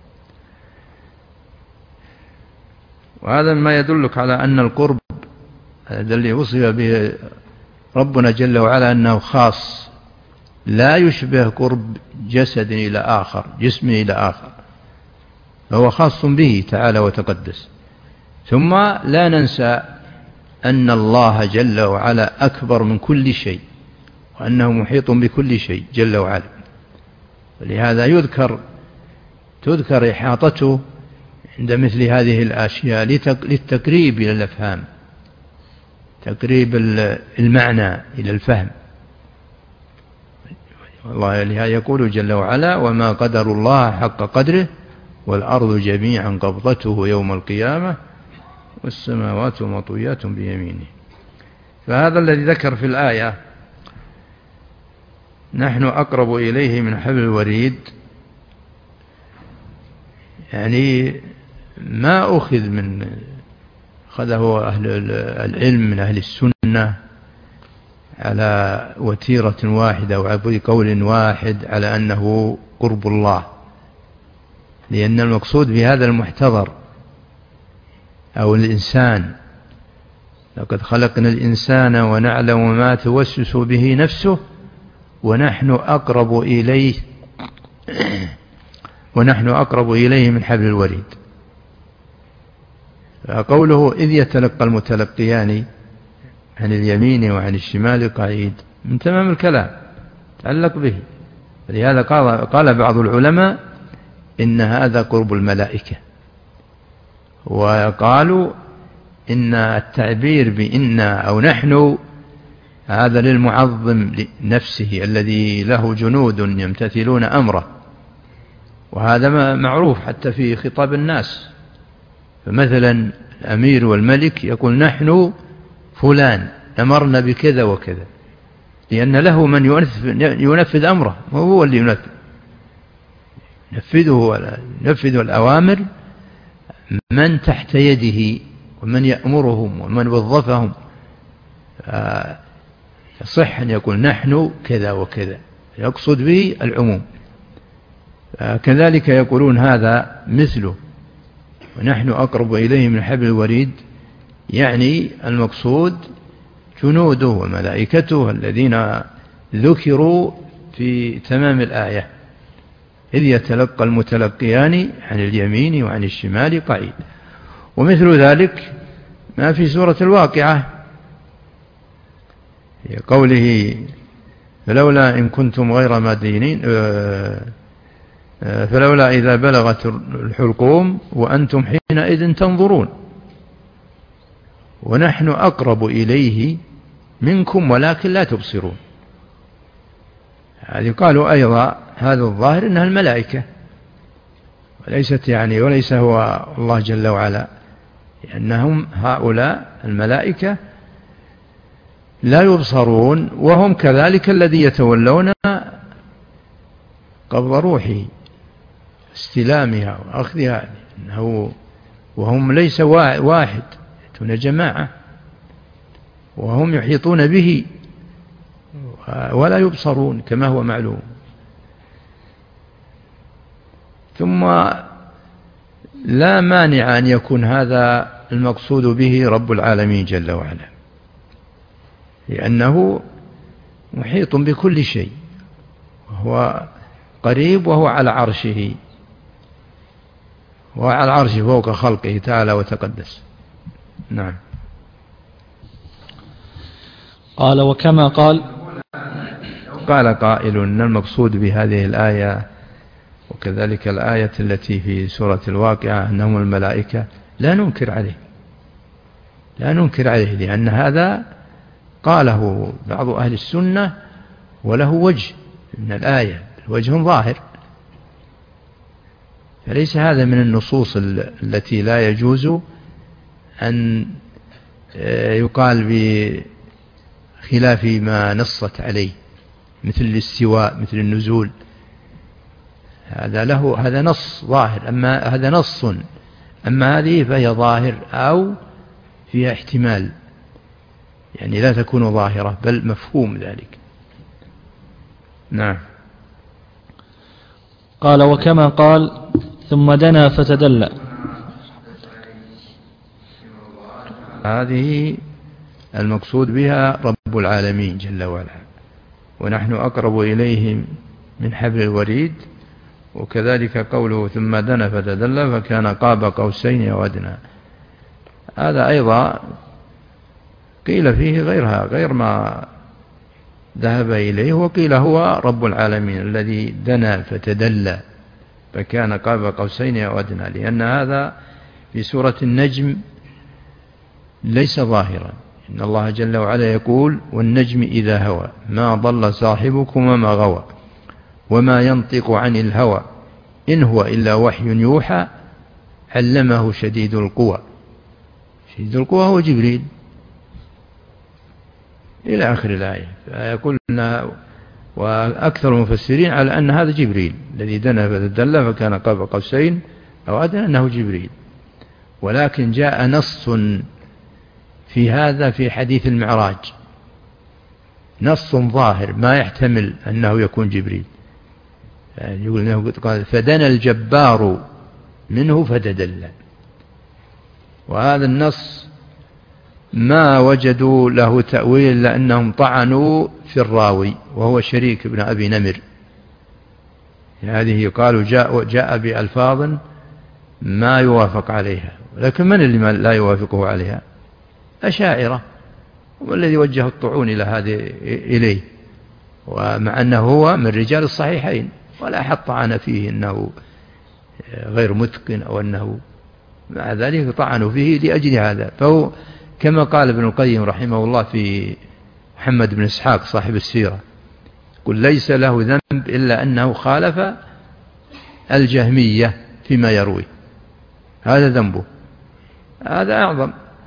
وهذا ما يدلك على أن القرب الذي وصف به ربنا جل وعلا أنه خاص، لا يشبه قرب جسد إلى آخر، جسم إلى آخر، فهو خاص به تعالى وتقدس. ثم لا ننسى أن الله جل وعلا أكبر من كل شيء، وأنه محيط بكل شيء جل وعلا، ولهذا تذكر إحاطته عند مثل هذه الأشياء للتقريب إلى الأفهام، تقريب المعنى إلى الفهم. والله لهذا يقول جل وعلا: وما قدر الله حق قدره والأرض جميعا قبضته يوم القيامة والسماوات مطويات بيمينه. فهذا الذي ذكر في الآية: نحن أقرب إليه من حبل الوريد، يعني ما أخذه أهل العلم من أهل السنة على وتيرة واحدة أو بقول واحد على أنه قرب الله، لأن المقصود بهذا المحتضر أو الإنسان. لقد خلقنا الإنسان ونعلم ما توسوس به نفسه ونحن أقرب إليه من حبل الوريد. قوله إذ يتلقى المتلقيان عن اليمين وعن الشمال قعيد من تمام الكلام تعلق به. لهذا قال بعض العلماء إن هذا قرب الملائكة، وقالوا إن التعبير بإنا أو نحن هذا للمعظم لنفسه الذي له جنود يمتثلون أمره، وهذا معروف حتى في خطاب الناس. فمثلا الأمير والملك يقول نحن فلان أمرنا بكذا وكذا، لأن له من ينفذ أمره، وهو اللي ينفذ الأوامر من تحت يده ومن يأمرهم ومن وظفهم. يصح أن يقول نحن كذا وكذا، يقصد به العموم. كذلك يقولون هذا مثله ونحن أقرب إليه من حبل الوريد، يعني المقصود جنوده وملائكته الذين ذكروا في تمام الآية إذ يتلقى المتلقيان عن اليمين وعن الشمال قعيد. ومثل ذلك ما في سورة الواقعة قوله فلولا إن كنتم غير مدينين فلولا إذا بلغت الحلقوم وأنتم حينئذ تنظرون ونحن أقرب إليه منكم ولكن لا تبصرون. هذه قالوا أيضا هذا الظاهر إنها الملائكة وليس هو الله جل وعلا، لأنهم هؤلاء الملائكة لا يبصرون، وهم كذلك الذي يتولون قبض روحه استلامها وأخذها، وهم ليس واحد، يأتون جماعة وهم يحيطون به ولا يبصرون كما هو معلوم. ثم لا مانع أن يكون هذا المقصود به رب العالمين جل وعلا، لأنه محيط بكل شيء وهو قريب وهو على عرشه، وعلى العرش فوق خلقه تعالى وتقدس. نعم. قال وكما قال قائل إن المقصود بهذه الآية وكذلك الآية التي في سورة الواقعة أنهم الملائكة، لا ننكر عليه لأن هذا قاله بعض أهل السنة وله وجه من الآية، وجه ظاهر، فليس هذا من النصوص التي لا يجوز أن يقال بخلاف ما نصت عليه، مثل الاستواء مثل النزول، هذا نص ظاهر، أما هذا نص، أما هذه فهي ظاهر أو فيها احتمال، يعني لا تكون ظاهرة بل مفهوم ذلك. نعم. قال وكما قال ثم دنا فتدلى، هذه المقصود بها رب العالمين جل وعلا، ونحن أقرب إليه من حبل الوريد. وكذلك قوله ثم دنا فتدلى فكان قاب قوسين أو أدنى، هذا أيضا قيل فيه غير ما ذهب إليه، وقيل هو رب العالمين الذي دنا فتدلى فكان قاب قوسين أو أدنى، لأن هذا في سورة النجم ليس ظاهرا. إن الله جل وعلا يقول والنجم إذا هوى ما ضل صاحبكم وما غوى وما ينطق عن الهوى إن هو إلا وحي يوحى علمه شديد القوى. شديد القوى هو جبريل إلى آخر الآية. فيقول وأكثر المفسرين على أن هذا جبريل الذي دنا فتدلى فكان قاب قوسين أو أدنى، أنه جبريل، ولكن جاء نص في هذا في حديث المعراج، نص ظاهر ما يحتمل أنه يكون جبريل، يعني يقول أنه قال فدنا الجبار منه فتدلى، وهذا النص ما وجدوا له تأويل لأنهم طعنوا في الراوي وهو شريك بن أبي نمر. هذه قالوا جاء بألفاظ ما يوافق عليها، لكن من اللي لا يوافقه عليها؟ أشاعرة، والذي وجه الطعون إلى هذه إليه، ومع أنه هو من رجال الصحيحين ولا أحد طعن فيه أنه غير متقن أو أنه، مع ذلك طعنوا فيه لأجل هذا. فهو كما قال ابن القيم رحمه الله في محمد بن إسحاق صاحب السيرة، قل ليس له ذنب إلا أنه خالف الجهمية فيما يروي، هذا ذنبه، هذا أعظم.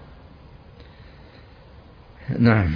نعم.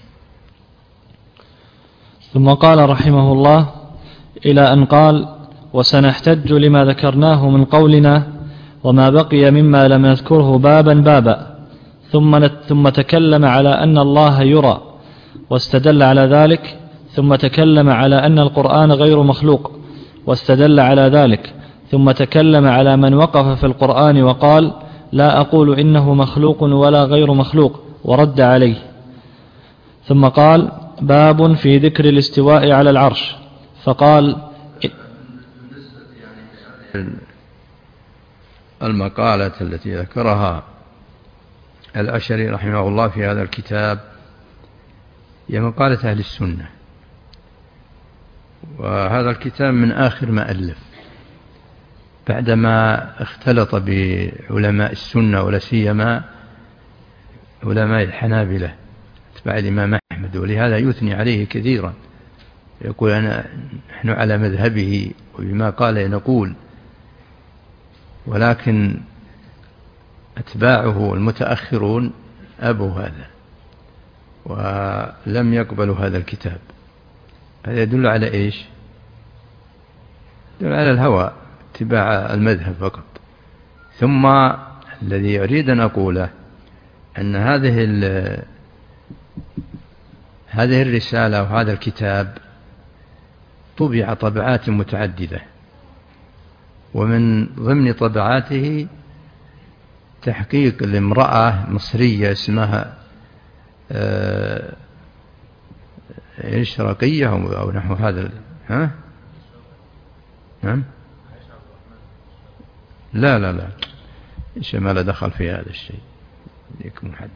ثم قال رحمه الله إلى أن قال: وسنحتج لما ذكرناه من قولنا وما بقي مما لم نذكره بابا بابا، ثم تكلم على أن الله يرى واستدل على ذلك، ثم تكلم على أن القرآن غير مخلوق واستدل على ذلك، ثم تكلم على من وقف في القرآن وقال لا أقول إنه مخلوق ولا غير مخلوق ورد عليه. ثم قال: باب في ذكر الاستواء على العرش، فقال: المقالة التي ذكرها الأشعري رحمه الله في هذا الكتاب هي مقالة أهل السنة، وهذا الكتاب من آخر ما ألف بعدما اختلط بعلماء السنة ولا سيما علماء الحنابلة اتباع الإمام أحمد، ولهذا يثني عليه كثيرا، يقول نحن على مذهبه وبما قال نقول، ولكن أتباعه المتأخرون أبوا هذا ولم يقبلوا هذا الكتاب. هذا يدل على إيش؟ يدل على الهوى، اتباع المذهب فقط. ثم الذي أريد أن أقوله أن هذه الرسالة وهذا الكتاب طبع طبعات متعددة، ومن ضمن طبعاته تحقيق لامرأة مصرية اسمها إيش رقية أو نحو هذا، ها؟ نعم؟ لا إيش ما لا دخل في هذا الشيء، ذيك محدد.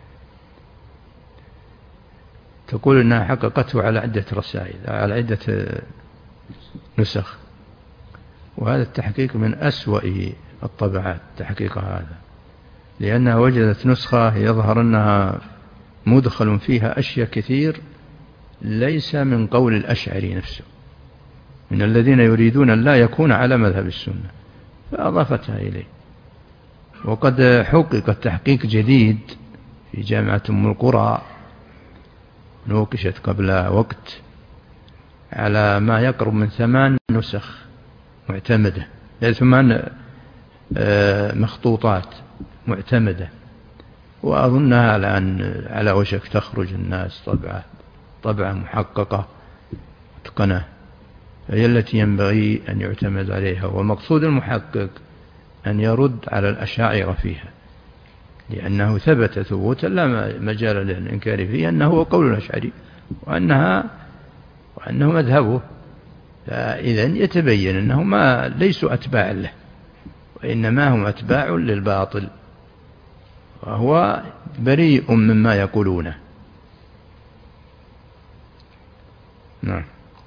تقول إنها حققته على عدة رسائل، على عدة نسخ، وهذا التحقيق من أسوأ الطبعات تحقيق هذا، لأنها وجدت نسخة يظهر أنها مدخل فيها أشياء كثير ليس من قول الأشعري نفسه، من الذين يريدون أن لا يكون على مذهب السنة، فأضافتها إليه. وقد حقق تحقيق جديد في جامعة أم القرى، نوقشت قبل وقت على ما يقرب من 8 نسخ معتمدة، 8 مخطوطات معتمدة، وأظنها الآن على وشك تخرج الناس طبعة محققة متقنة، هي التي ينبغي أن يعتمد عليها. ومقصود المحقق أن يرد على الأشاعرة فيها، لأنه ثبت ثبوتا لا مجال للإنكار فيه أنه هو قول الأشعري وأنه مذهبه، فإذن يتبين أنهم ليسوا أتباعا له، وإنما هم أتباع للباطل، وهو بريء مما يقولونه. نعم.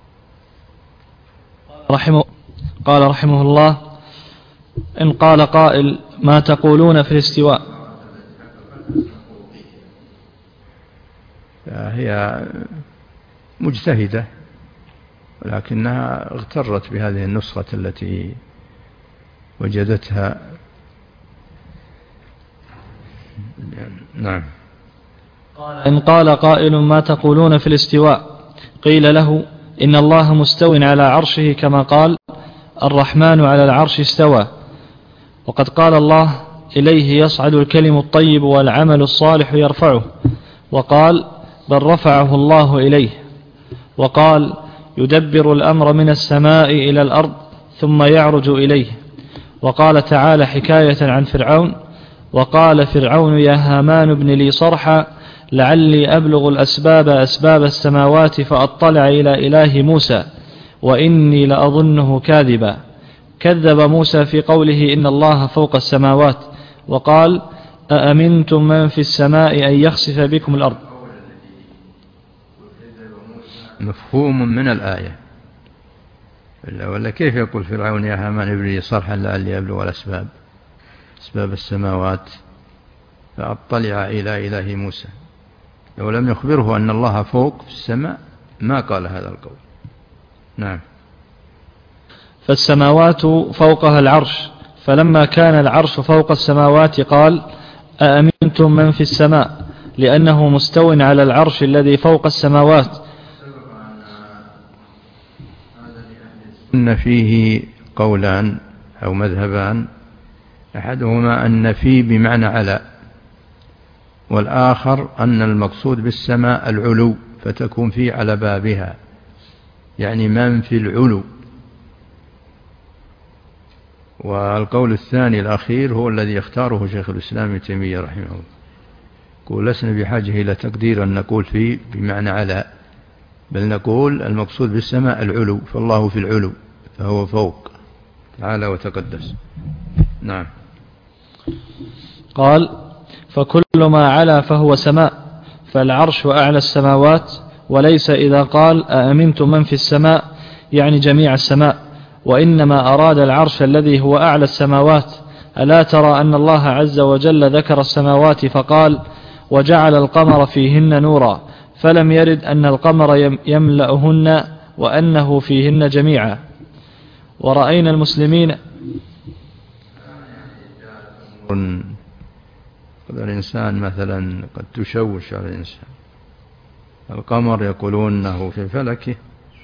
قال رحمه الله: إن قال قائل ما تقولون في الاستواء؟ هي مجتهدة، ولكنها اغترت بهذه النسخة التي وجدتها. نعم. إن قال قائل ما تقولون في الاستواء؟ قيل له: إن الله مستو على عرشه كما قال الرحمن على العرش استوى، وقد قال الله: إليه يصعد الكلم الطيب والعمل الصالح يرفعه، وقال: بل رفعه الله إليه، وقال: يدبر الأمر من السماء إلى الأرض ثم يعرج إليه، وقال تعالى حكاية عن فرعون: وقال فرعون يا هامان ابن لي صرحا لعلي أبلغ الأسباب أسباب السماوات فأطلع إلى إله موسى وإني لأظنه كاذبا. كذب موسى في قوله إن الله فوق السماوات، وقال أأمنتم من في السماء أن يخسف بكم الأرض. مفهوم من الآية، ولا كيف يقول فرعون يا هامان ابن لي صرحا لعلي أبلغ الأسباب أسباب السماوات فأطلع إلى إله موسى. لو لم يخبره أن الله فوق في السماء ما قال هذا القول. نعم. فالسماوات فوقها العرش، فلما كان العرش فوق السماوات قال أأمنتم من في السماء، لأنه مستو على العرش الذي فوق السماوات. إن فيه قولان أو مذهبان، أحدهما أن في بمعنى على، والآخر أن المقصود بالسماء العلو، فتكون في على بابها، يعني من في العلو. والقول الثاني الأخير هو الذي يختاره شيخ الإسلام ابن تيمية رحمه الله، يقول لسنا بحاجة إلى تقدير أن نقول في بمعنى على، بل نقول المقصود بالسماء العلو، فالله في العلو فهو فوق تعالى وتقدس. نعم. قال فكل ما علا فهو سماء، فالعرش أعلى السماوات، وليس إذا قال أأمنتم من في السماء يعني جميع السماء، وإنما أراد العرش الذي هو أعلى السماوات. ألا ترى أن الله عز وجل ذكر السماوات فقال وجعل القمر فيهن نورا، فلم يرد أن القمر يملأهن وأنه فيهن جميعا. ورأينا المسلمين الإنسان مثلا قد تشوش على الإنسان، القمر يقولون أنه في فلكه،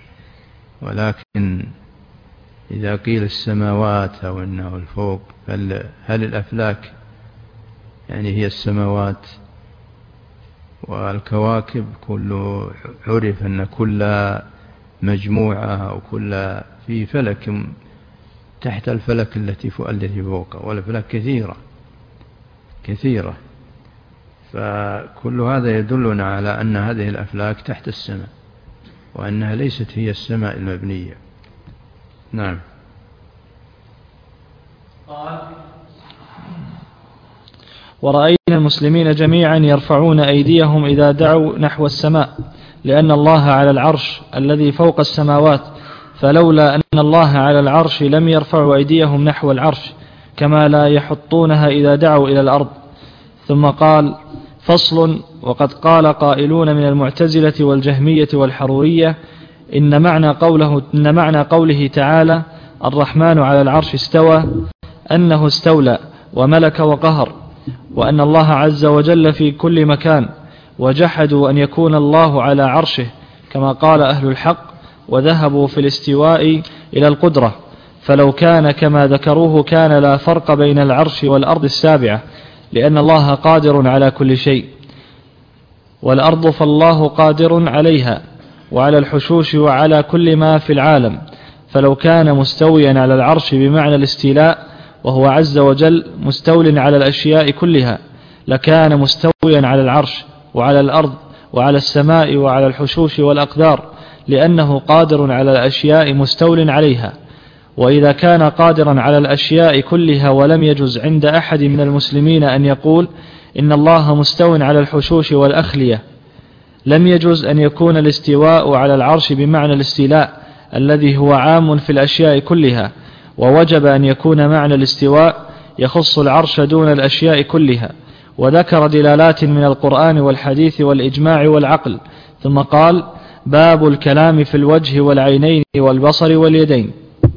ولكن إذا قيل السماوات أو أنه الفوق، هل الأفلاك يعني هي السماوات؟ والكواكب كله عرف أن كل مجموعة أو كل في فلك تحت الفلك التي فوقه، والأفلاك كثيرة، فكل هذا يدلنا على أن هذه الأفلاك تحت السماء، وأنها ليست هي السماء المبنية. نعم. ورأينا المسلمين جميعا يرفعون أيديهم إذا دعوا نحو السماء، لأن الله على العرش الذي فوق السماوات، فلولا أن الله على العرش لم يرفعوا أيديهم نحو العرش، كما لا يحطونها إذا دعوا إلى الأرض. ثم قال فصل. وقد قال قائلون من المعتزلة والجهمية والحرورية إن معنى قوله تعالى الرحمن على العرش استوى أنه استولى وملك وقهر، وأن الله عز وجل في كل مكان، وجحدوا أن يكون الله على عرشه كما قال أهل الحق، وذهبوا في الاستواء إلى القدرة، فلو كان كما ذكروه كان لا فرق بين العرش والأرض السابعة، لأن الله قادر على كل شيء، والأرض فالله قادر عليها وعلى الحشوش وعلى كل ما في العالم، فلو كان مستويا على العرش بمعنى الاستيلاء وهو عز وجل مستول على الأشياء كلها، لكان مستويا على العرش وعلى الأرض وعلى السماء وعلى الحشوش والأقدار، لأنه قادر على الأشياء مستول عليها. وإذا كان قادرا على الأشياء كلها ولم يجز عند أحد من المسلمين أن يقول إن الله مستو على الحشوش والأخلية، لم يجز أن يكون الاستواء على العرش بمعنى الاستيلاء الذي هو عام في الأشياء كلها، ووجب أن يكون معنى الاستواء يخص العرش دون الأشياء كلها، وذكر دلالات من القرآن والحديث والإجماع والعقل. ثم قال باب الكلام في الوجه والعينين والبصر واليدين.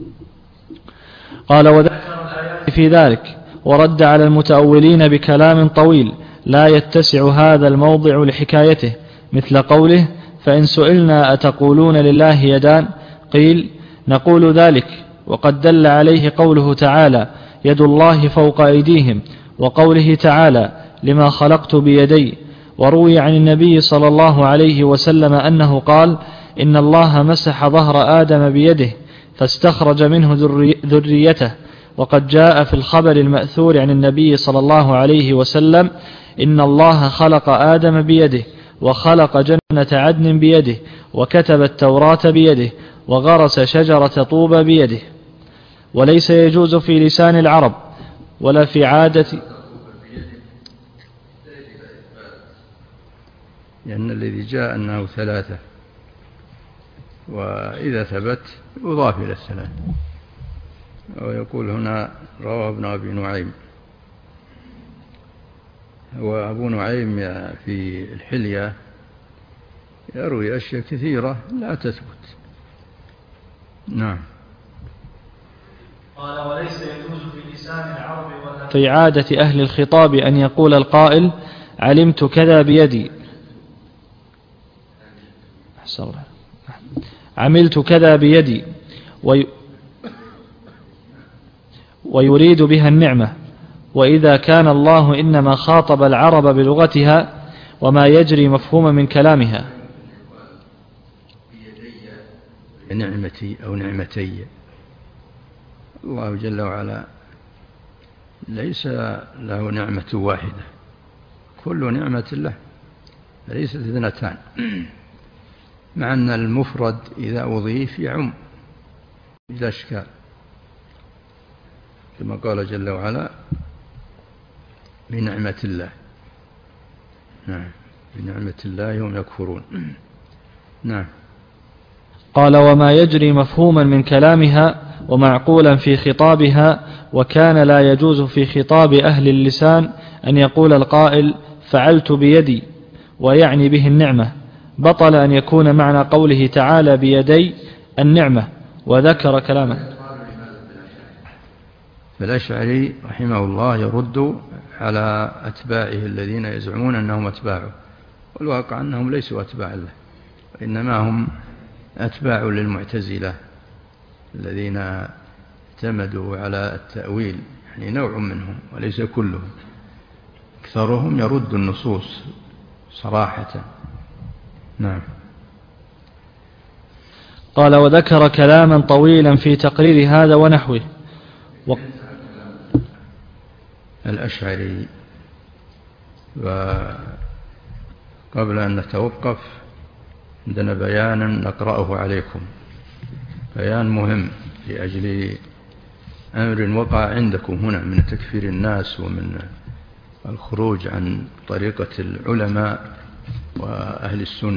قال وذكر الآيات في ذلك، ورد على المتأولين بكلام طويل لا يتسع هذا الموضع لحكايته، مثل قوله فإن سئلنا أتقولون لله يدان، قيل نقول ذلك، وقد دل عليه قوله تعالى يد الله فوق أيديهم، وقوله تعالى لما خلقت بيدي. وروي عن النبي صلى الله عليه وسلم أنه قال إن الله مسح ظهر آدم بيده فاستخرج منه ذريته. وقد جاء في الخبر المأثور عن النبي صلى الله عليه وسلم إن الله خلق آدم بيده، وخلق جنة عدن بيده، وكتب التوراة بيده، وغرس شجرة طوبى بيده. وليس يجوز في لسان العرب ولا في عادة لأن الذي جاء أنه 3، وإذا ثبت يضاف إلى 3. ويقول هنا رواه ابن أبي نعيم، وأبو نعيم في الحلية يروي أشياء كثيرة لا تثبت. نعم. قال: وليس يجوز في لسان العرب ولا في عادة أهل الخطاب أن يقول القائل: علمت كذا بيدي، عملت كذا بيدي، ويريد بها النعمة، وإذا كان الله إنما خاطب العرب بلغتها وما يجري مفهوما من كلامها. نعمتي أو نعمتي، الله جل وعلا ليس له نعمة واحدة، كل نعمة له، ليست 2. مع أن المفرد إذا أضيف يعم بلا إشكال، كما قال جل وعلا: بنعمة الله. نعم، بنعمة الله هم يكفرون. نعم. قال: وما يجري مفهوما من كلامها ومعقولا في خطابها، وكان لا يجوز في خطاب أهل اللسان أن يقول القائل: فعلت بيدي، ويعني به النعمة، بطل أن يكون معنى قوله تعالى بيدي النعمة. وذكر كلاما. فالأشعري رحمه الله يرد على أتباعه الذين يزعمون أنهم أتباعه، والواقع أنهم ليسوا أتباع له، وإنما هم أتباع للمعتزلة الذين اعتمدوا على التأويل، يعني نوع منهم وليس كلهم، أكثرهم يرد النصوص صراحة. نعم. قال: وذكر كلاما طويلا في تقرير هذا ونحوه. الأشعري. وقبل أن نتوقف عندنا بيانا نقرأه عليكم، بيان مهم لأجل أمر وقع عندكم هنا من تكفير الناس ومن الخروج عن طريقة العلماء وأهل السنة.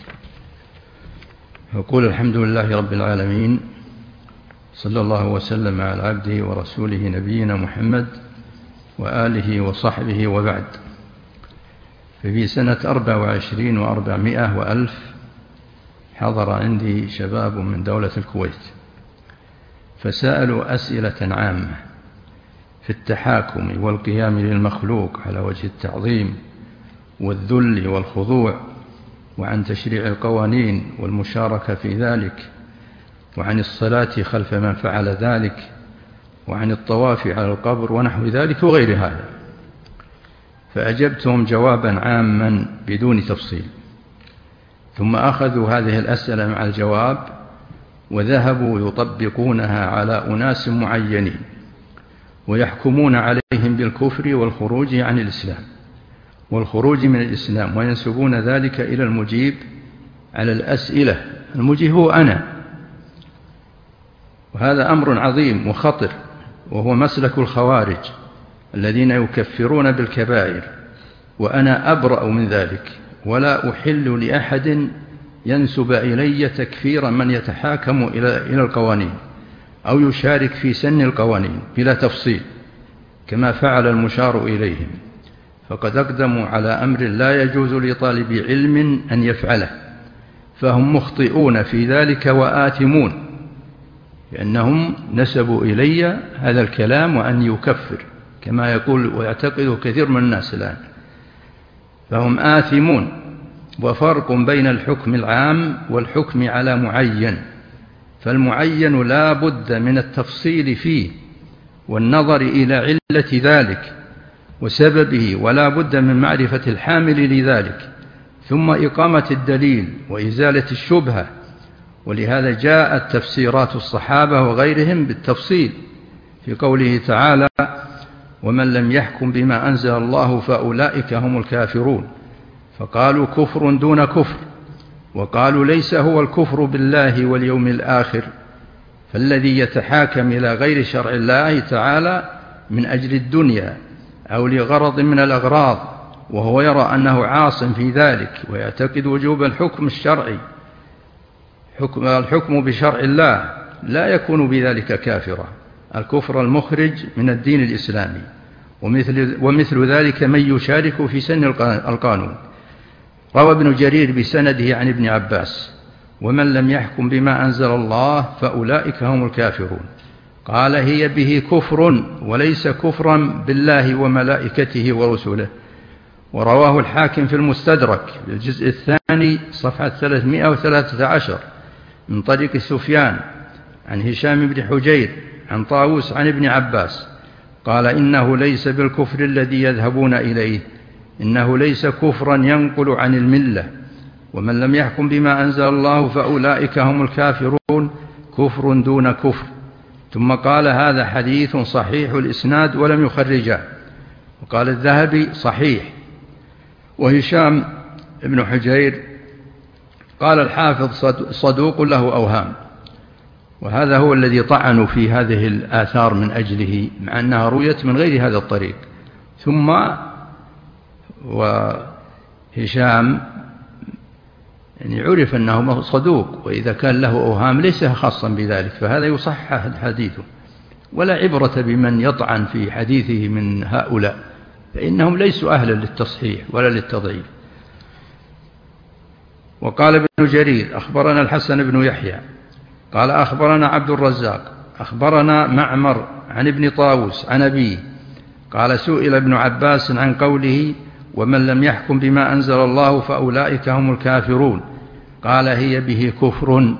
يقول: الحمد لله رب العالمين، صلى الله وسلم على عبده ورسوله نبينا محمد وآله وصحبه، وبعد. ففي سنة 24 و400 وألف حضر عندي شباب من دولة الكويت، فسألوا أسئلة عامة في التحاكم والقيام للمخلوق على وجه التعظيم والذل والخضوع، وعن تشريع القوانين والمشاركة في ذلك، وعن الصلاة خلف من فعل ذلك، وعن الطواف على القبر ونحو ذلك وغير هذا. فأجبتهم جوابا عاما بدون تفصيل، ثم أخذوا هذه الأسئلة مع الجواب وذهبوا يطبقونها على أناس معينين ويحكمون عليهم بالكفر والخروج عن الإسلام والخروج من الإسلام، وينسبون ذلك إلى المجيب على الأسئلة. المجيب هو أنا، وهذا أمر عظيم وخطر، وهو مسلك الخوارج الذين يكفرون بالكبائر، وأنا أبرأ من ذلك، ولا أحل لأحد ينسب إلي تكفير من يتحاكم إلى القوانين أو يشارك في سن القوانين بلا تفصيل كما فعل المشار إليهم، فقد أقدموا على أمر لا يجوز لطالب علم أن يفعله، فهم مخطئون في ذلك وآثمون، لأنهم نسبوا إلي هذا الكلام وأن يكفر كما يقول ويعتقد كثير من الناس الآن، فهم آثمون. وفرق بين الحكم العام والحكم على معين، فالمعين لا بد من التفصيل فيه والنظر إلى علة ذلك وسببه، ولا بد من معرفة الحامل لذلك، ثم إقامة الدليل وإزالة الشبهة. ولهذا جاءت تفسيرات الصحابة وغيرهم بالتفصيل في قوله تعالى: ومن لم يحكم بما أنزل الله فأولئك هم الكافرون، فقالوا كفر دون كفر، وقالوا ليس هو الكفر بالله واليوم الآخر، فالذي يتحاكم إلى غير شرع الله تعالى من أجل الدنيا أو لغرض من الأغراض وهو يرى أنه عاص في ذلك ويعتقد وجوب الحكم الشرعي، الحكم بشرع الله، لا يكون بذلك كافرا، الكفر المخرج من الدين الإسلامي. ومثل ذلك من يشارك في سن القانون. روى ابن جرير بسنده عن ابن عباس: ومن لم يحكم بما أنزل الله فأولئك هم الكافرون. قال: هي به كفر وليس كفرا بالله وملائكته ورسله. ورواه الحاكم في المستدرك بالجزء الثاني صفحة 313 من طريق سفيان عن هشام بن حجير عن طاووس عن ابن عباس قال: إنه ليس بالكفر الذي يذهبون إليه، إنه ليس كفرا ينقل عن الملة، ومن لم يحكم بما أنزل الله فأولئك هم الكافرون، كفر دون كفر. ثم قال: هذا حديث صحيح الإسناد ولم يخرجه. وقال الذهبي: صحيح. وهشام بن حجير قال الحافظ: صدوق له أوهام. وهذا هو الذي طعنوا في هذه الآثار من أجله، مع أنها رويت من غير هذا الطريق. ثم وهشام يعني عرف أنه صدوق، وإذا كان له أوهام ليس خاصا بذلك، فهذا يصحح حديثه. ولا عبرة بمن يطعن في حديثه من هؤلاء، فإنهم ليسوا أهلا للتصحيح ولا للتضعيف. وقال ابن جرير: أخبرنا الحسن بن يحيى قال: أخبرنا عبد الرزاق أخبرنا معمر عن ابن طاووس عن أبيه قال: سئل ابن عباس عن قوله: ومن لم يحكم بما أنزل الله فأولئك هم الكافرون، قال: هي به كفر.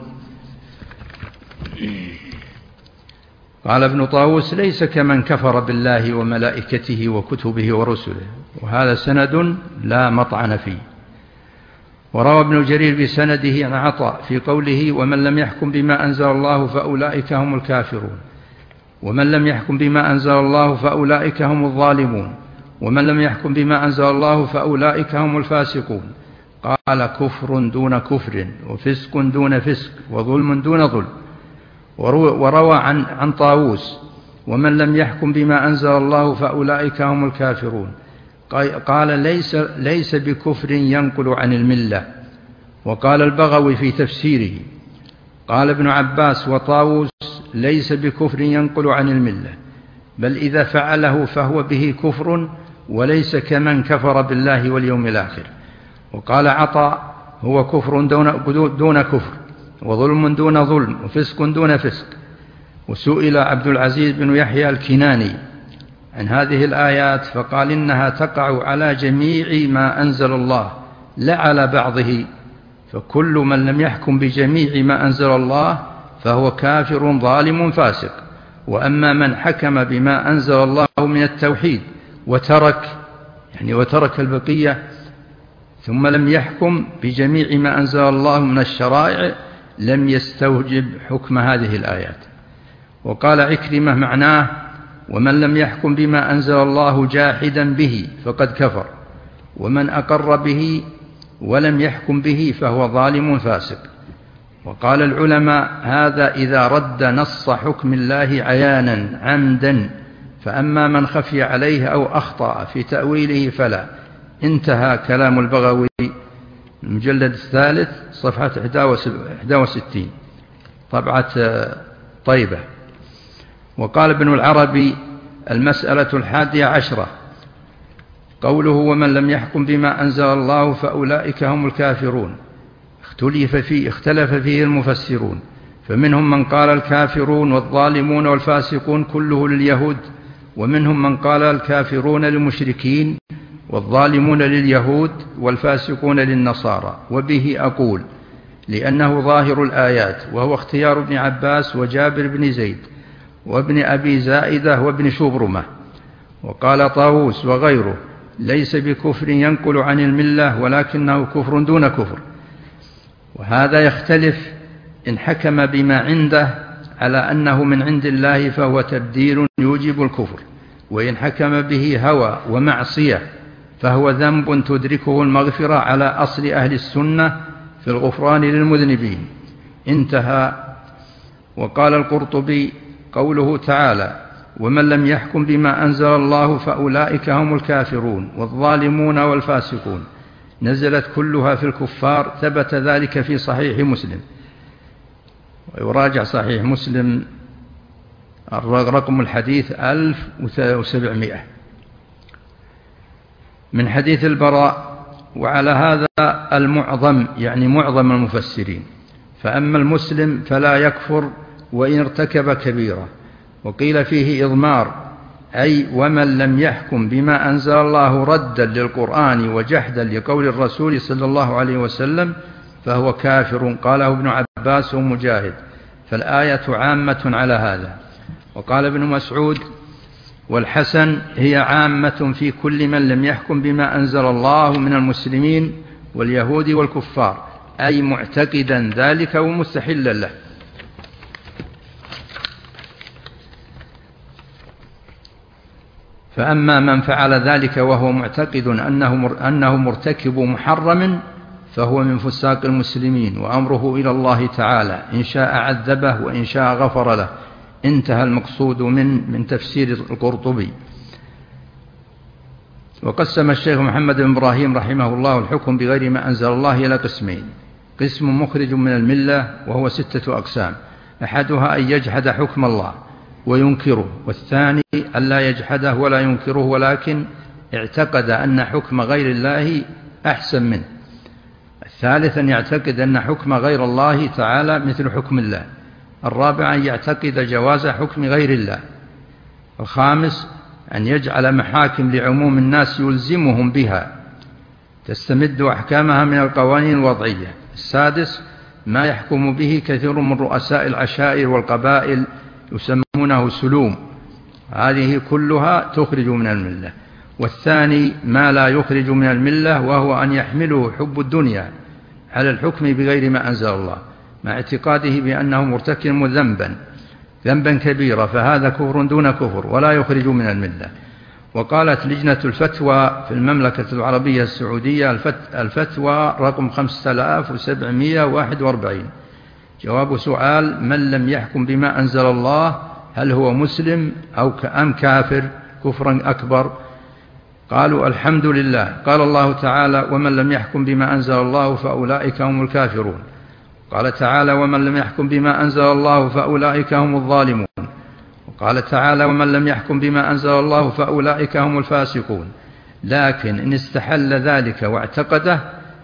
قال ابن طاووس: ليس كمن كفر بالله وملائكته وكتبه ورسله. وهذا سند لا مطعن فيه. وروى ابن جرير بسنده عن عطاء في قوله: ومن لم يحكم بما أنزل الله فأولئك هم الكافرون، ومن لم يحكم بما أنزل الله فأولئك هم الظالمون، ومن لم يحكم بما أنزل الله فأولئك هم الفاسقون. قال: كفر دون كفر، وفسق دون فسق، وظلم دون ظلم. وروى عن طاووس: ومن لم يحكم بما أنزل الله فأولئك هم الكافرون. قال: ليس بكفر ينقل عن الملة. وقال البغوي في تفسيره: قال ابن عباس وطاووس: ليس بكفر ينقل عن الملة، بل إذا فعله فهو به كفر، وليس كمن كفر بالله واليوم الآخر. وقال عطاء: هو كفر دون كفر، وظلم دون ظلم، وفسق دون فسق. وسئل عبد العزيز بن يحيى الكناني عن هذه الآيات فقال: إنها تقع على جميع ما أنزل الله لا على بعضه، فكل من لم يحكم بجميع ما أنزل الله فهو كافر ظالم فاسق. وأما من حكم بما أنزل الله من التوحيد وترك البقية ثم لم يحكم بجميع ما أنزل الله من الشرائع لم يستوجب حكم هذه الآيات. وقال عكرمة معناه: ومن لم يحكم بما أنزل الله جاحدا به فقد كفر، ومن أقر به ولم يحكم به فهو ظالم فاسق. وقال العلماء: هذا إذا رد نص حكم الله عيانا عمدا، فأما من خفي عليه أو أخطأ في تأويله فلا. انتهى كلام البغوي، المجلد الثالث صفحة 61 طبعة طيبة. وقال ابن العربي: المسألة 11 قوله: ومن لم يحكم بما أنزل الله فأولئك هم الكافرون، اختلف فيه المفسرون، فمنهم من قال الكافرون والظالمون والفاسقون كله لليهود، ومنهم من قال الكافرون للمشركين والظالمون لليهود والفاسقون للنصارى. وبه أقول، لأنه ظاهر الآيات، وهو اختيار ابن عباس وجابر بن زيد وابن أبي زائدة وابن شبرمة. وقال طاووس وغيره: ليس بكفر ينقل عن الملة، ولكنه كفر دون كفر. وهذا يختلف إن حكم بما عنده على أنه من عند الله فهو تبديل يوجب الكفر، وإن حكم به هوى ومعصية فهو ذنب تدركه المغفرة على أصل أهل السنة في الغفران للمذنبين. انتهى. وقال القرطبي: قوله تعالى: ومن لم يحكم بما أنزل الله فأولئك هم الكافرون والظالمون والفاسقون نزلت كلها في الكفار. ثبت ذلك في صحيح مسلم، ويراجع صحيح مسلم رقم الحديث 1700 من حديث البراء. وعلى هذا المعظم يعني معظم المفسرين. فأما المسلم فلا يكفر وإن ارتكب كبيرة، وقيل فيه إضمار، أي ومن لم يحكم بما أنزل الله ردا للقرآن وجحدا لقول الرسول صلى الله عليه وسلم فهو كافر. قاله ابن عباس ومجاهد، فالآية عامة على هذا. وقال ابن مسعود والحسن هي عامة في كل من لم يحكم بما أنزل الله من المسلمين واليهود والكفار، أي معتقدا ذلك ومستحلا له. فأما من فعل ذلك وهو معتقد أنه مرتكب محرم فهو من فساق المسلمين، وأمره إلى الله تعالى، إن شاء عذبه وإن شاء غفر له. انتهى المقصود من تفسير القرطبي. وقسم الشيخ محمد بن إبراهيم رحمه الله الحكم بغير ما أنزل الله إلى قسمين: قسم مخرج من الملة وهو 6 أقسام، أحدها أن يجحد حكم الله وينكره، والثاني أن لا يجحده ولا ينكره ولكن اعتقد أن حكم غير الله أحسن منه، الثالث أن يعتقد أن حكم غير الله تعالى مثل حكم الله، الرابع أن يعتقد جواز حكم غير الله، الخامس أن يجعل محاكم لعموم الناس يلزمهم بها تستمد أحكامها من القوانين الوضعية، السادس ما يحكم به كثير من رؤساء العشائر والقبائل يسمونه سلوم، هذه كلها تخرج من الملة، والثاني ما لا يخرج من الملة وهو أن يحمله حب الدنيا على الحكم بغير ما أنزل الله مع اعتقاده بأنه مرتكب ذنبا كبيرا، فهذا كفر دون كفر ولا يخرج من الملة. وقالت لجنة الفتوى في المملكة العربية السعودية الفتوى رقم 5741 جواب سؤال: من لم يحكم بما أنزل الله هل هو مسلم أم كافر كفرا أكبر؟ قالوا الحمد لله. قال الله تعالى: ومن لم يحكم بما أنزل الله فأولئك هم الكافرون. قال تعالى: ومن لم يحكم بما أنزل الله فأولئك هم الظالمون. وقال تعالى: ومن لم يحكم بما أنزل الله فأولئك هم الفاسقون. لكن إن استحل ذلك واعتقده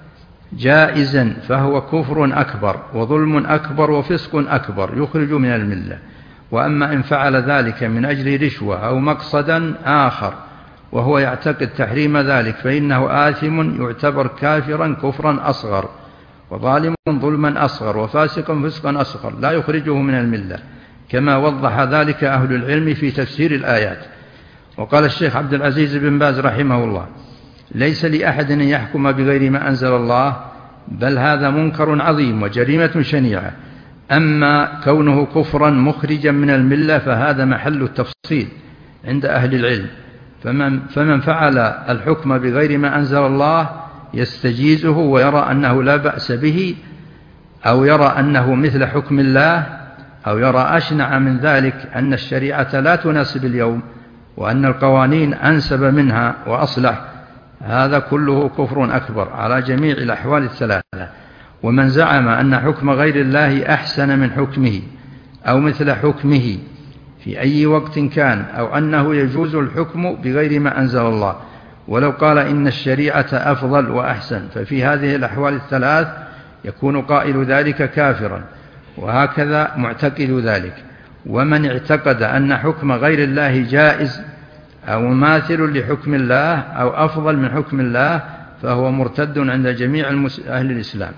جائزا فهو كفر أكبر وظلم أكبر وفسق أكبر يخرج من الملة. وأما إن فعل ذلك من أجل رشوة أو مقصدا آخر وهو يعتقد تحريم ذلك فإنه آثم يعتبر كافرا كفرا أصغر، وظالم ظلما أصغر، وفاسقا فسقا أصغر لا يخرجه من الملة، كما وضح ذلك أهل العلم في تفسير الآيات. وقال الشيخ عبد العزيز بن باز رحمه الله: ليس لأحد أن يحكم بغير ما أنزل الله، بل هذا منكر عظيم وجريمة شنيعة. أما كونه كفرا مخرجا من الملة فهذا محل التفصيل عند أهل العلم. فمن فعل الحكم بغير ما أنزل الله يستجيزه ويرى أنه لا بأس به، أو يرى أنه مثل حكم الله، أو يرى أشنع من ذلك أن الشريعة لا تناسب اليوم وأن القوانين أنسب منها وأصلح، هذا كله كفر أكبر على جميع الأحوال الثلاثة. ومن زعم أن حكم غير الله أحسن من حكمه أو مثل حكمه في أي وقت كان، أو أنه يجوز الحكم بغير ما أنزل الله، ولو قال إن الشريعة أفضل وأحسن، ففي هذه الأحوال الثلاث يكون قائل ذلك كافرا، وهكذا معتقد ذلك. ومن اعتقد أن حكم غير الله جائز أو مماثل لحكم الله أو أفضل من حكم الله فهو مرتد عند جميع أهل الإسلام.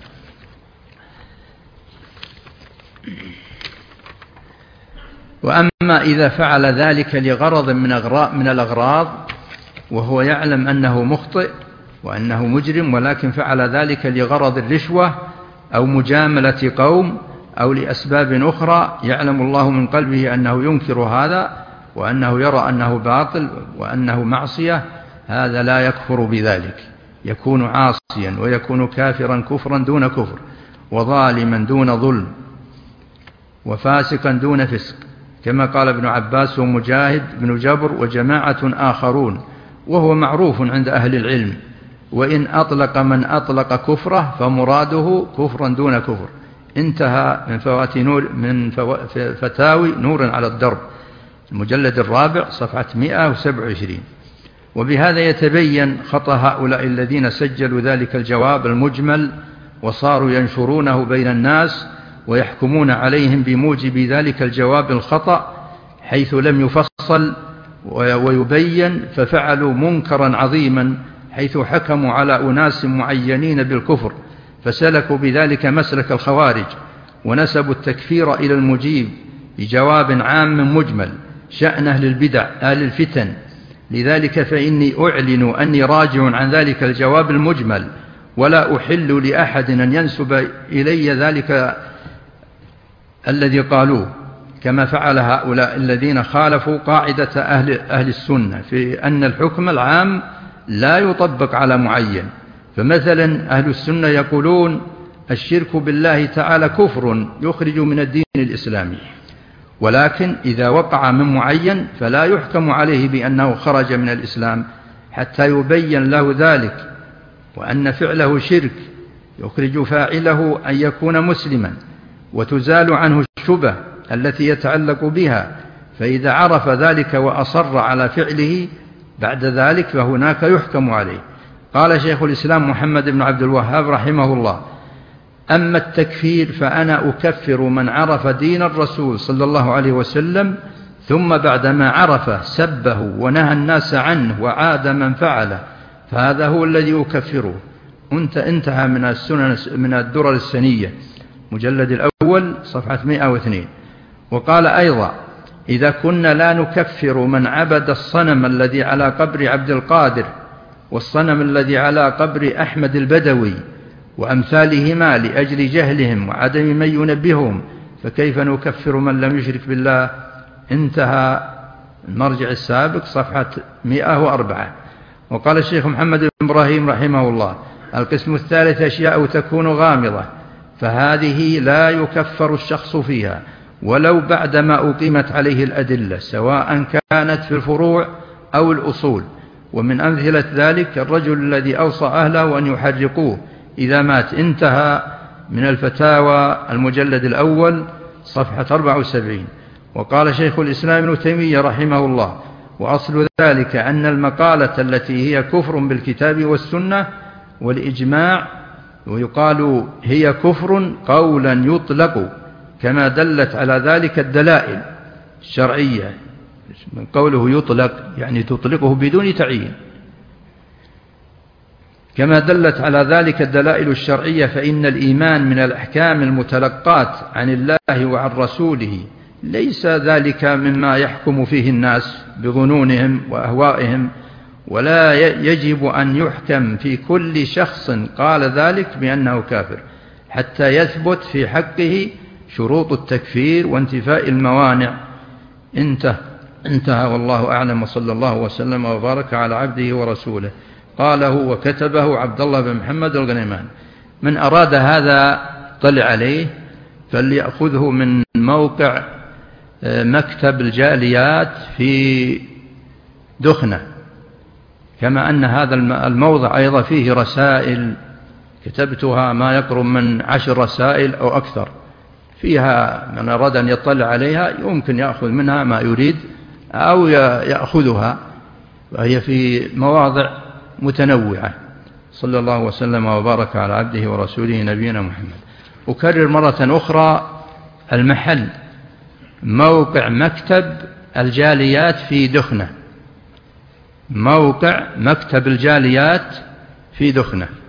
وأما إذا فعل ذلك لغرض من الأغراض وهو يعلم أنه مخطئ وأنه مجرم، ولكن فعل ذلك لغرض الرشوة أو مجاملة قوم أو لأسباب أخرى يعلم الله من قلبه أنه ينكر هذا وأنه يرى أنه باطل وأنه معصية، هذا لا يكفر بذلك، يكون عاصيا ويكون كافرا كفرا دون كفر، وظالما دون ظلم، وفاسقا دون فسق. كما قال ابن عباس ومجاهد بن جبر وجماعة آخرون، وهو معروف عند أهل العلم. وإن أطلق من أطلق كفره فمراده كفرا دون كفر. انتهى من فتاوي نور على الدرب، المجلد الرابع صفحة 127. وبهذا يتبين خطأ هؤلاء الذين سجلوا ذلك الجواب المجمل وصاروا ينشرونه بين الناس ويحكمون عليهم بموجب ذلك الجواب الخطأ، حيث لم يفصل ويبين، ففعلوا منكرا عظيما، حيث حكموا على أناس معينين بالكفر، فسلكوا بذلك مسلك الخوارج، ونسبوا التكفير إلى المجيب بجواب عام مجمل شأن أهل البدع أهل الفتن. لذلك فإني أعلن أني راجع عن ذلك الجواب المجمل، ولا أحل لأحد أن ينسب إلي ذلك الذي قالوه، كما فعل هؤلاء الذين خالفوا قاعدة أهل السنة في أن الحكم العام لا يطبق على معين. فمثلا أهل السنة يقولون الشرك بالله تعالى كفر يخرج من الدين الإسلامي، ولكن إذا وقع من معين فلا يحكم عليه بأنه خرج من الإسلام حتى يبين له ذلك، وأن فعله شرك يخرج فاعله أن يكون مسلما، وتزال عنه الشبهة التي يتعلق بها. فإذا عرف ذلك وأصر على فعله بعد ذلك فهناك يحكم عليه. قال شيخ الإسلام محمد بن عبد الوهاب رحمه الله: أما التكفير فأنا أكفر من عرف دين الرسول صلى الله عليه وسلم ثم بعدما عرفه سبه ونهى الناس عنه وعاد من فعله، فهذا هو الذي أكفره. انتهى من الدرر السنية مجلد الأول صفحة 102. وقال أيضا: إذا كنا لا نكفر من عبد الصنم الذي على قبر عبد القادر والصنم الذي على قبر أحمد البدوي وأمثالهما لأجل جهلهم وعدم من ينبههم، فكيف نكفر من لم يشرك بالله؟ انتهى المرجع السابق صفحة 104. وقال الشيخ محمد بن إبراهيم رحمه الله: القسم الثالث أشياء تكون غامضة، فهذه لا يكفر الشخص فيها ولو بعدما أقيمت عليه الأدلة، سواء كانت في الفروع أو الأصول. ومن أمثلة ذلك الرجل الذي أوصى أهله أن يحرقوه إذا مات. انتهى من الفتاوى المجلد الأول صفحة 74. وقال شيخ الإسلام ابن تيمية رحمه الله: وأصل ذلك أن المقالة التي هي كفر بالكتاب والسنة والإجماع، ويقال هي كفر قولا يطلق، كما دلت على ذلك الدلائل الشرعية. من قوله يطلق يعني تطلقه بدون تعيين، كما دلت على ذلك الدلائل الشرعية. فإن الإيمان من الأحكام المتلقاة عن الله وعن رسوله، ليس ذلك مما يحكم فيه الناس بظنونهم وأهوائهم، ولا يجب أن يحكم في كل شخص قال ذلك بأنه كافر حتى يثبت في حقه شروط التكفير وانتفاء الموانع. انتهى والله أعلم، وصلى الله وسلم وبارك على عبده ورسوله. قاله وكتبه عبد الله بن محمد الغنيمان. من أراد هذا طلع عليه فليأخذه من موقع مكتب الجاليات في دخنة، كما أن هذا الموضع أيضا فيه رسائل كتبتها ما يقرب من 10 رسائل أو أكثر، فيها من أراد أن يطلع عليها يمكن يأخذ منها ما يريد أو يأخذها، وهي في مواضع متنوعة. صلى الله وسلم وبارك على عبده ورسوله نبينا محمد. أكرر مرة أخرى المحل موقع مكتب الجاليات في دخنة، موقع مكتب الجاليات في دخنة.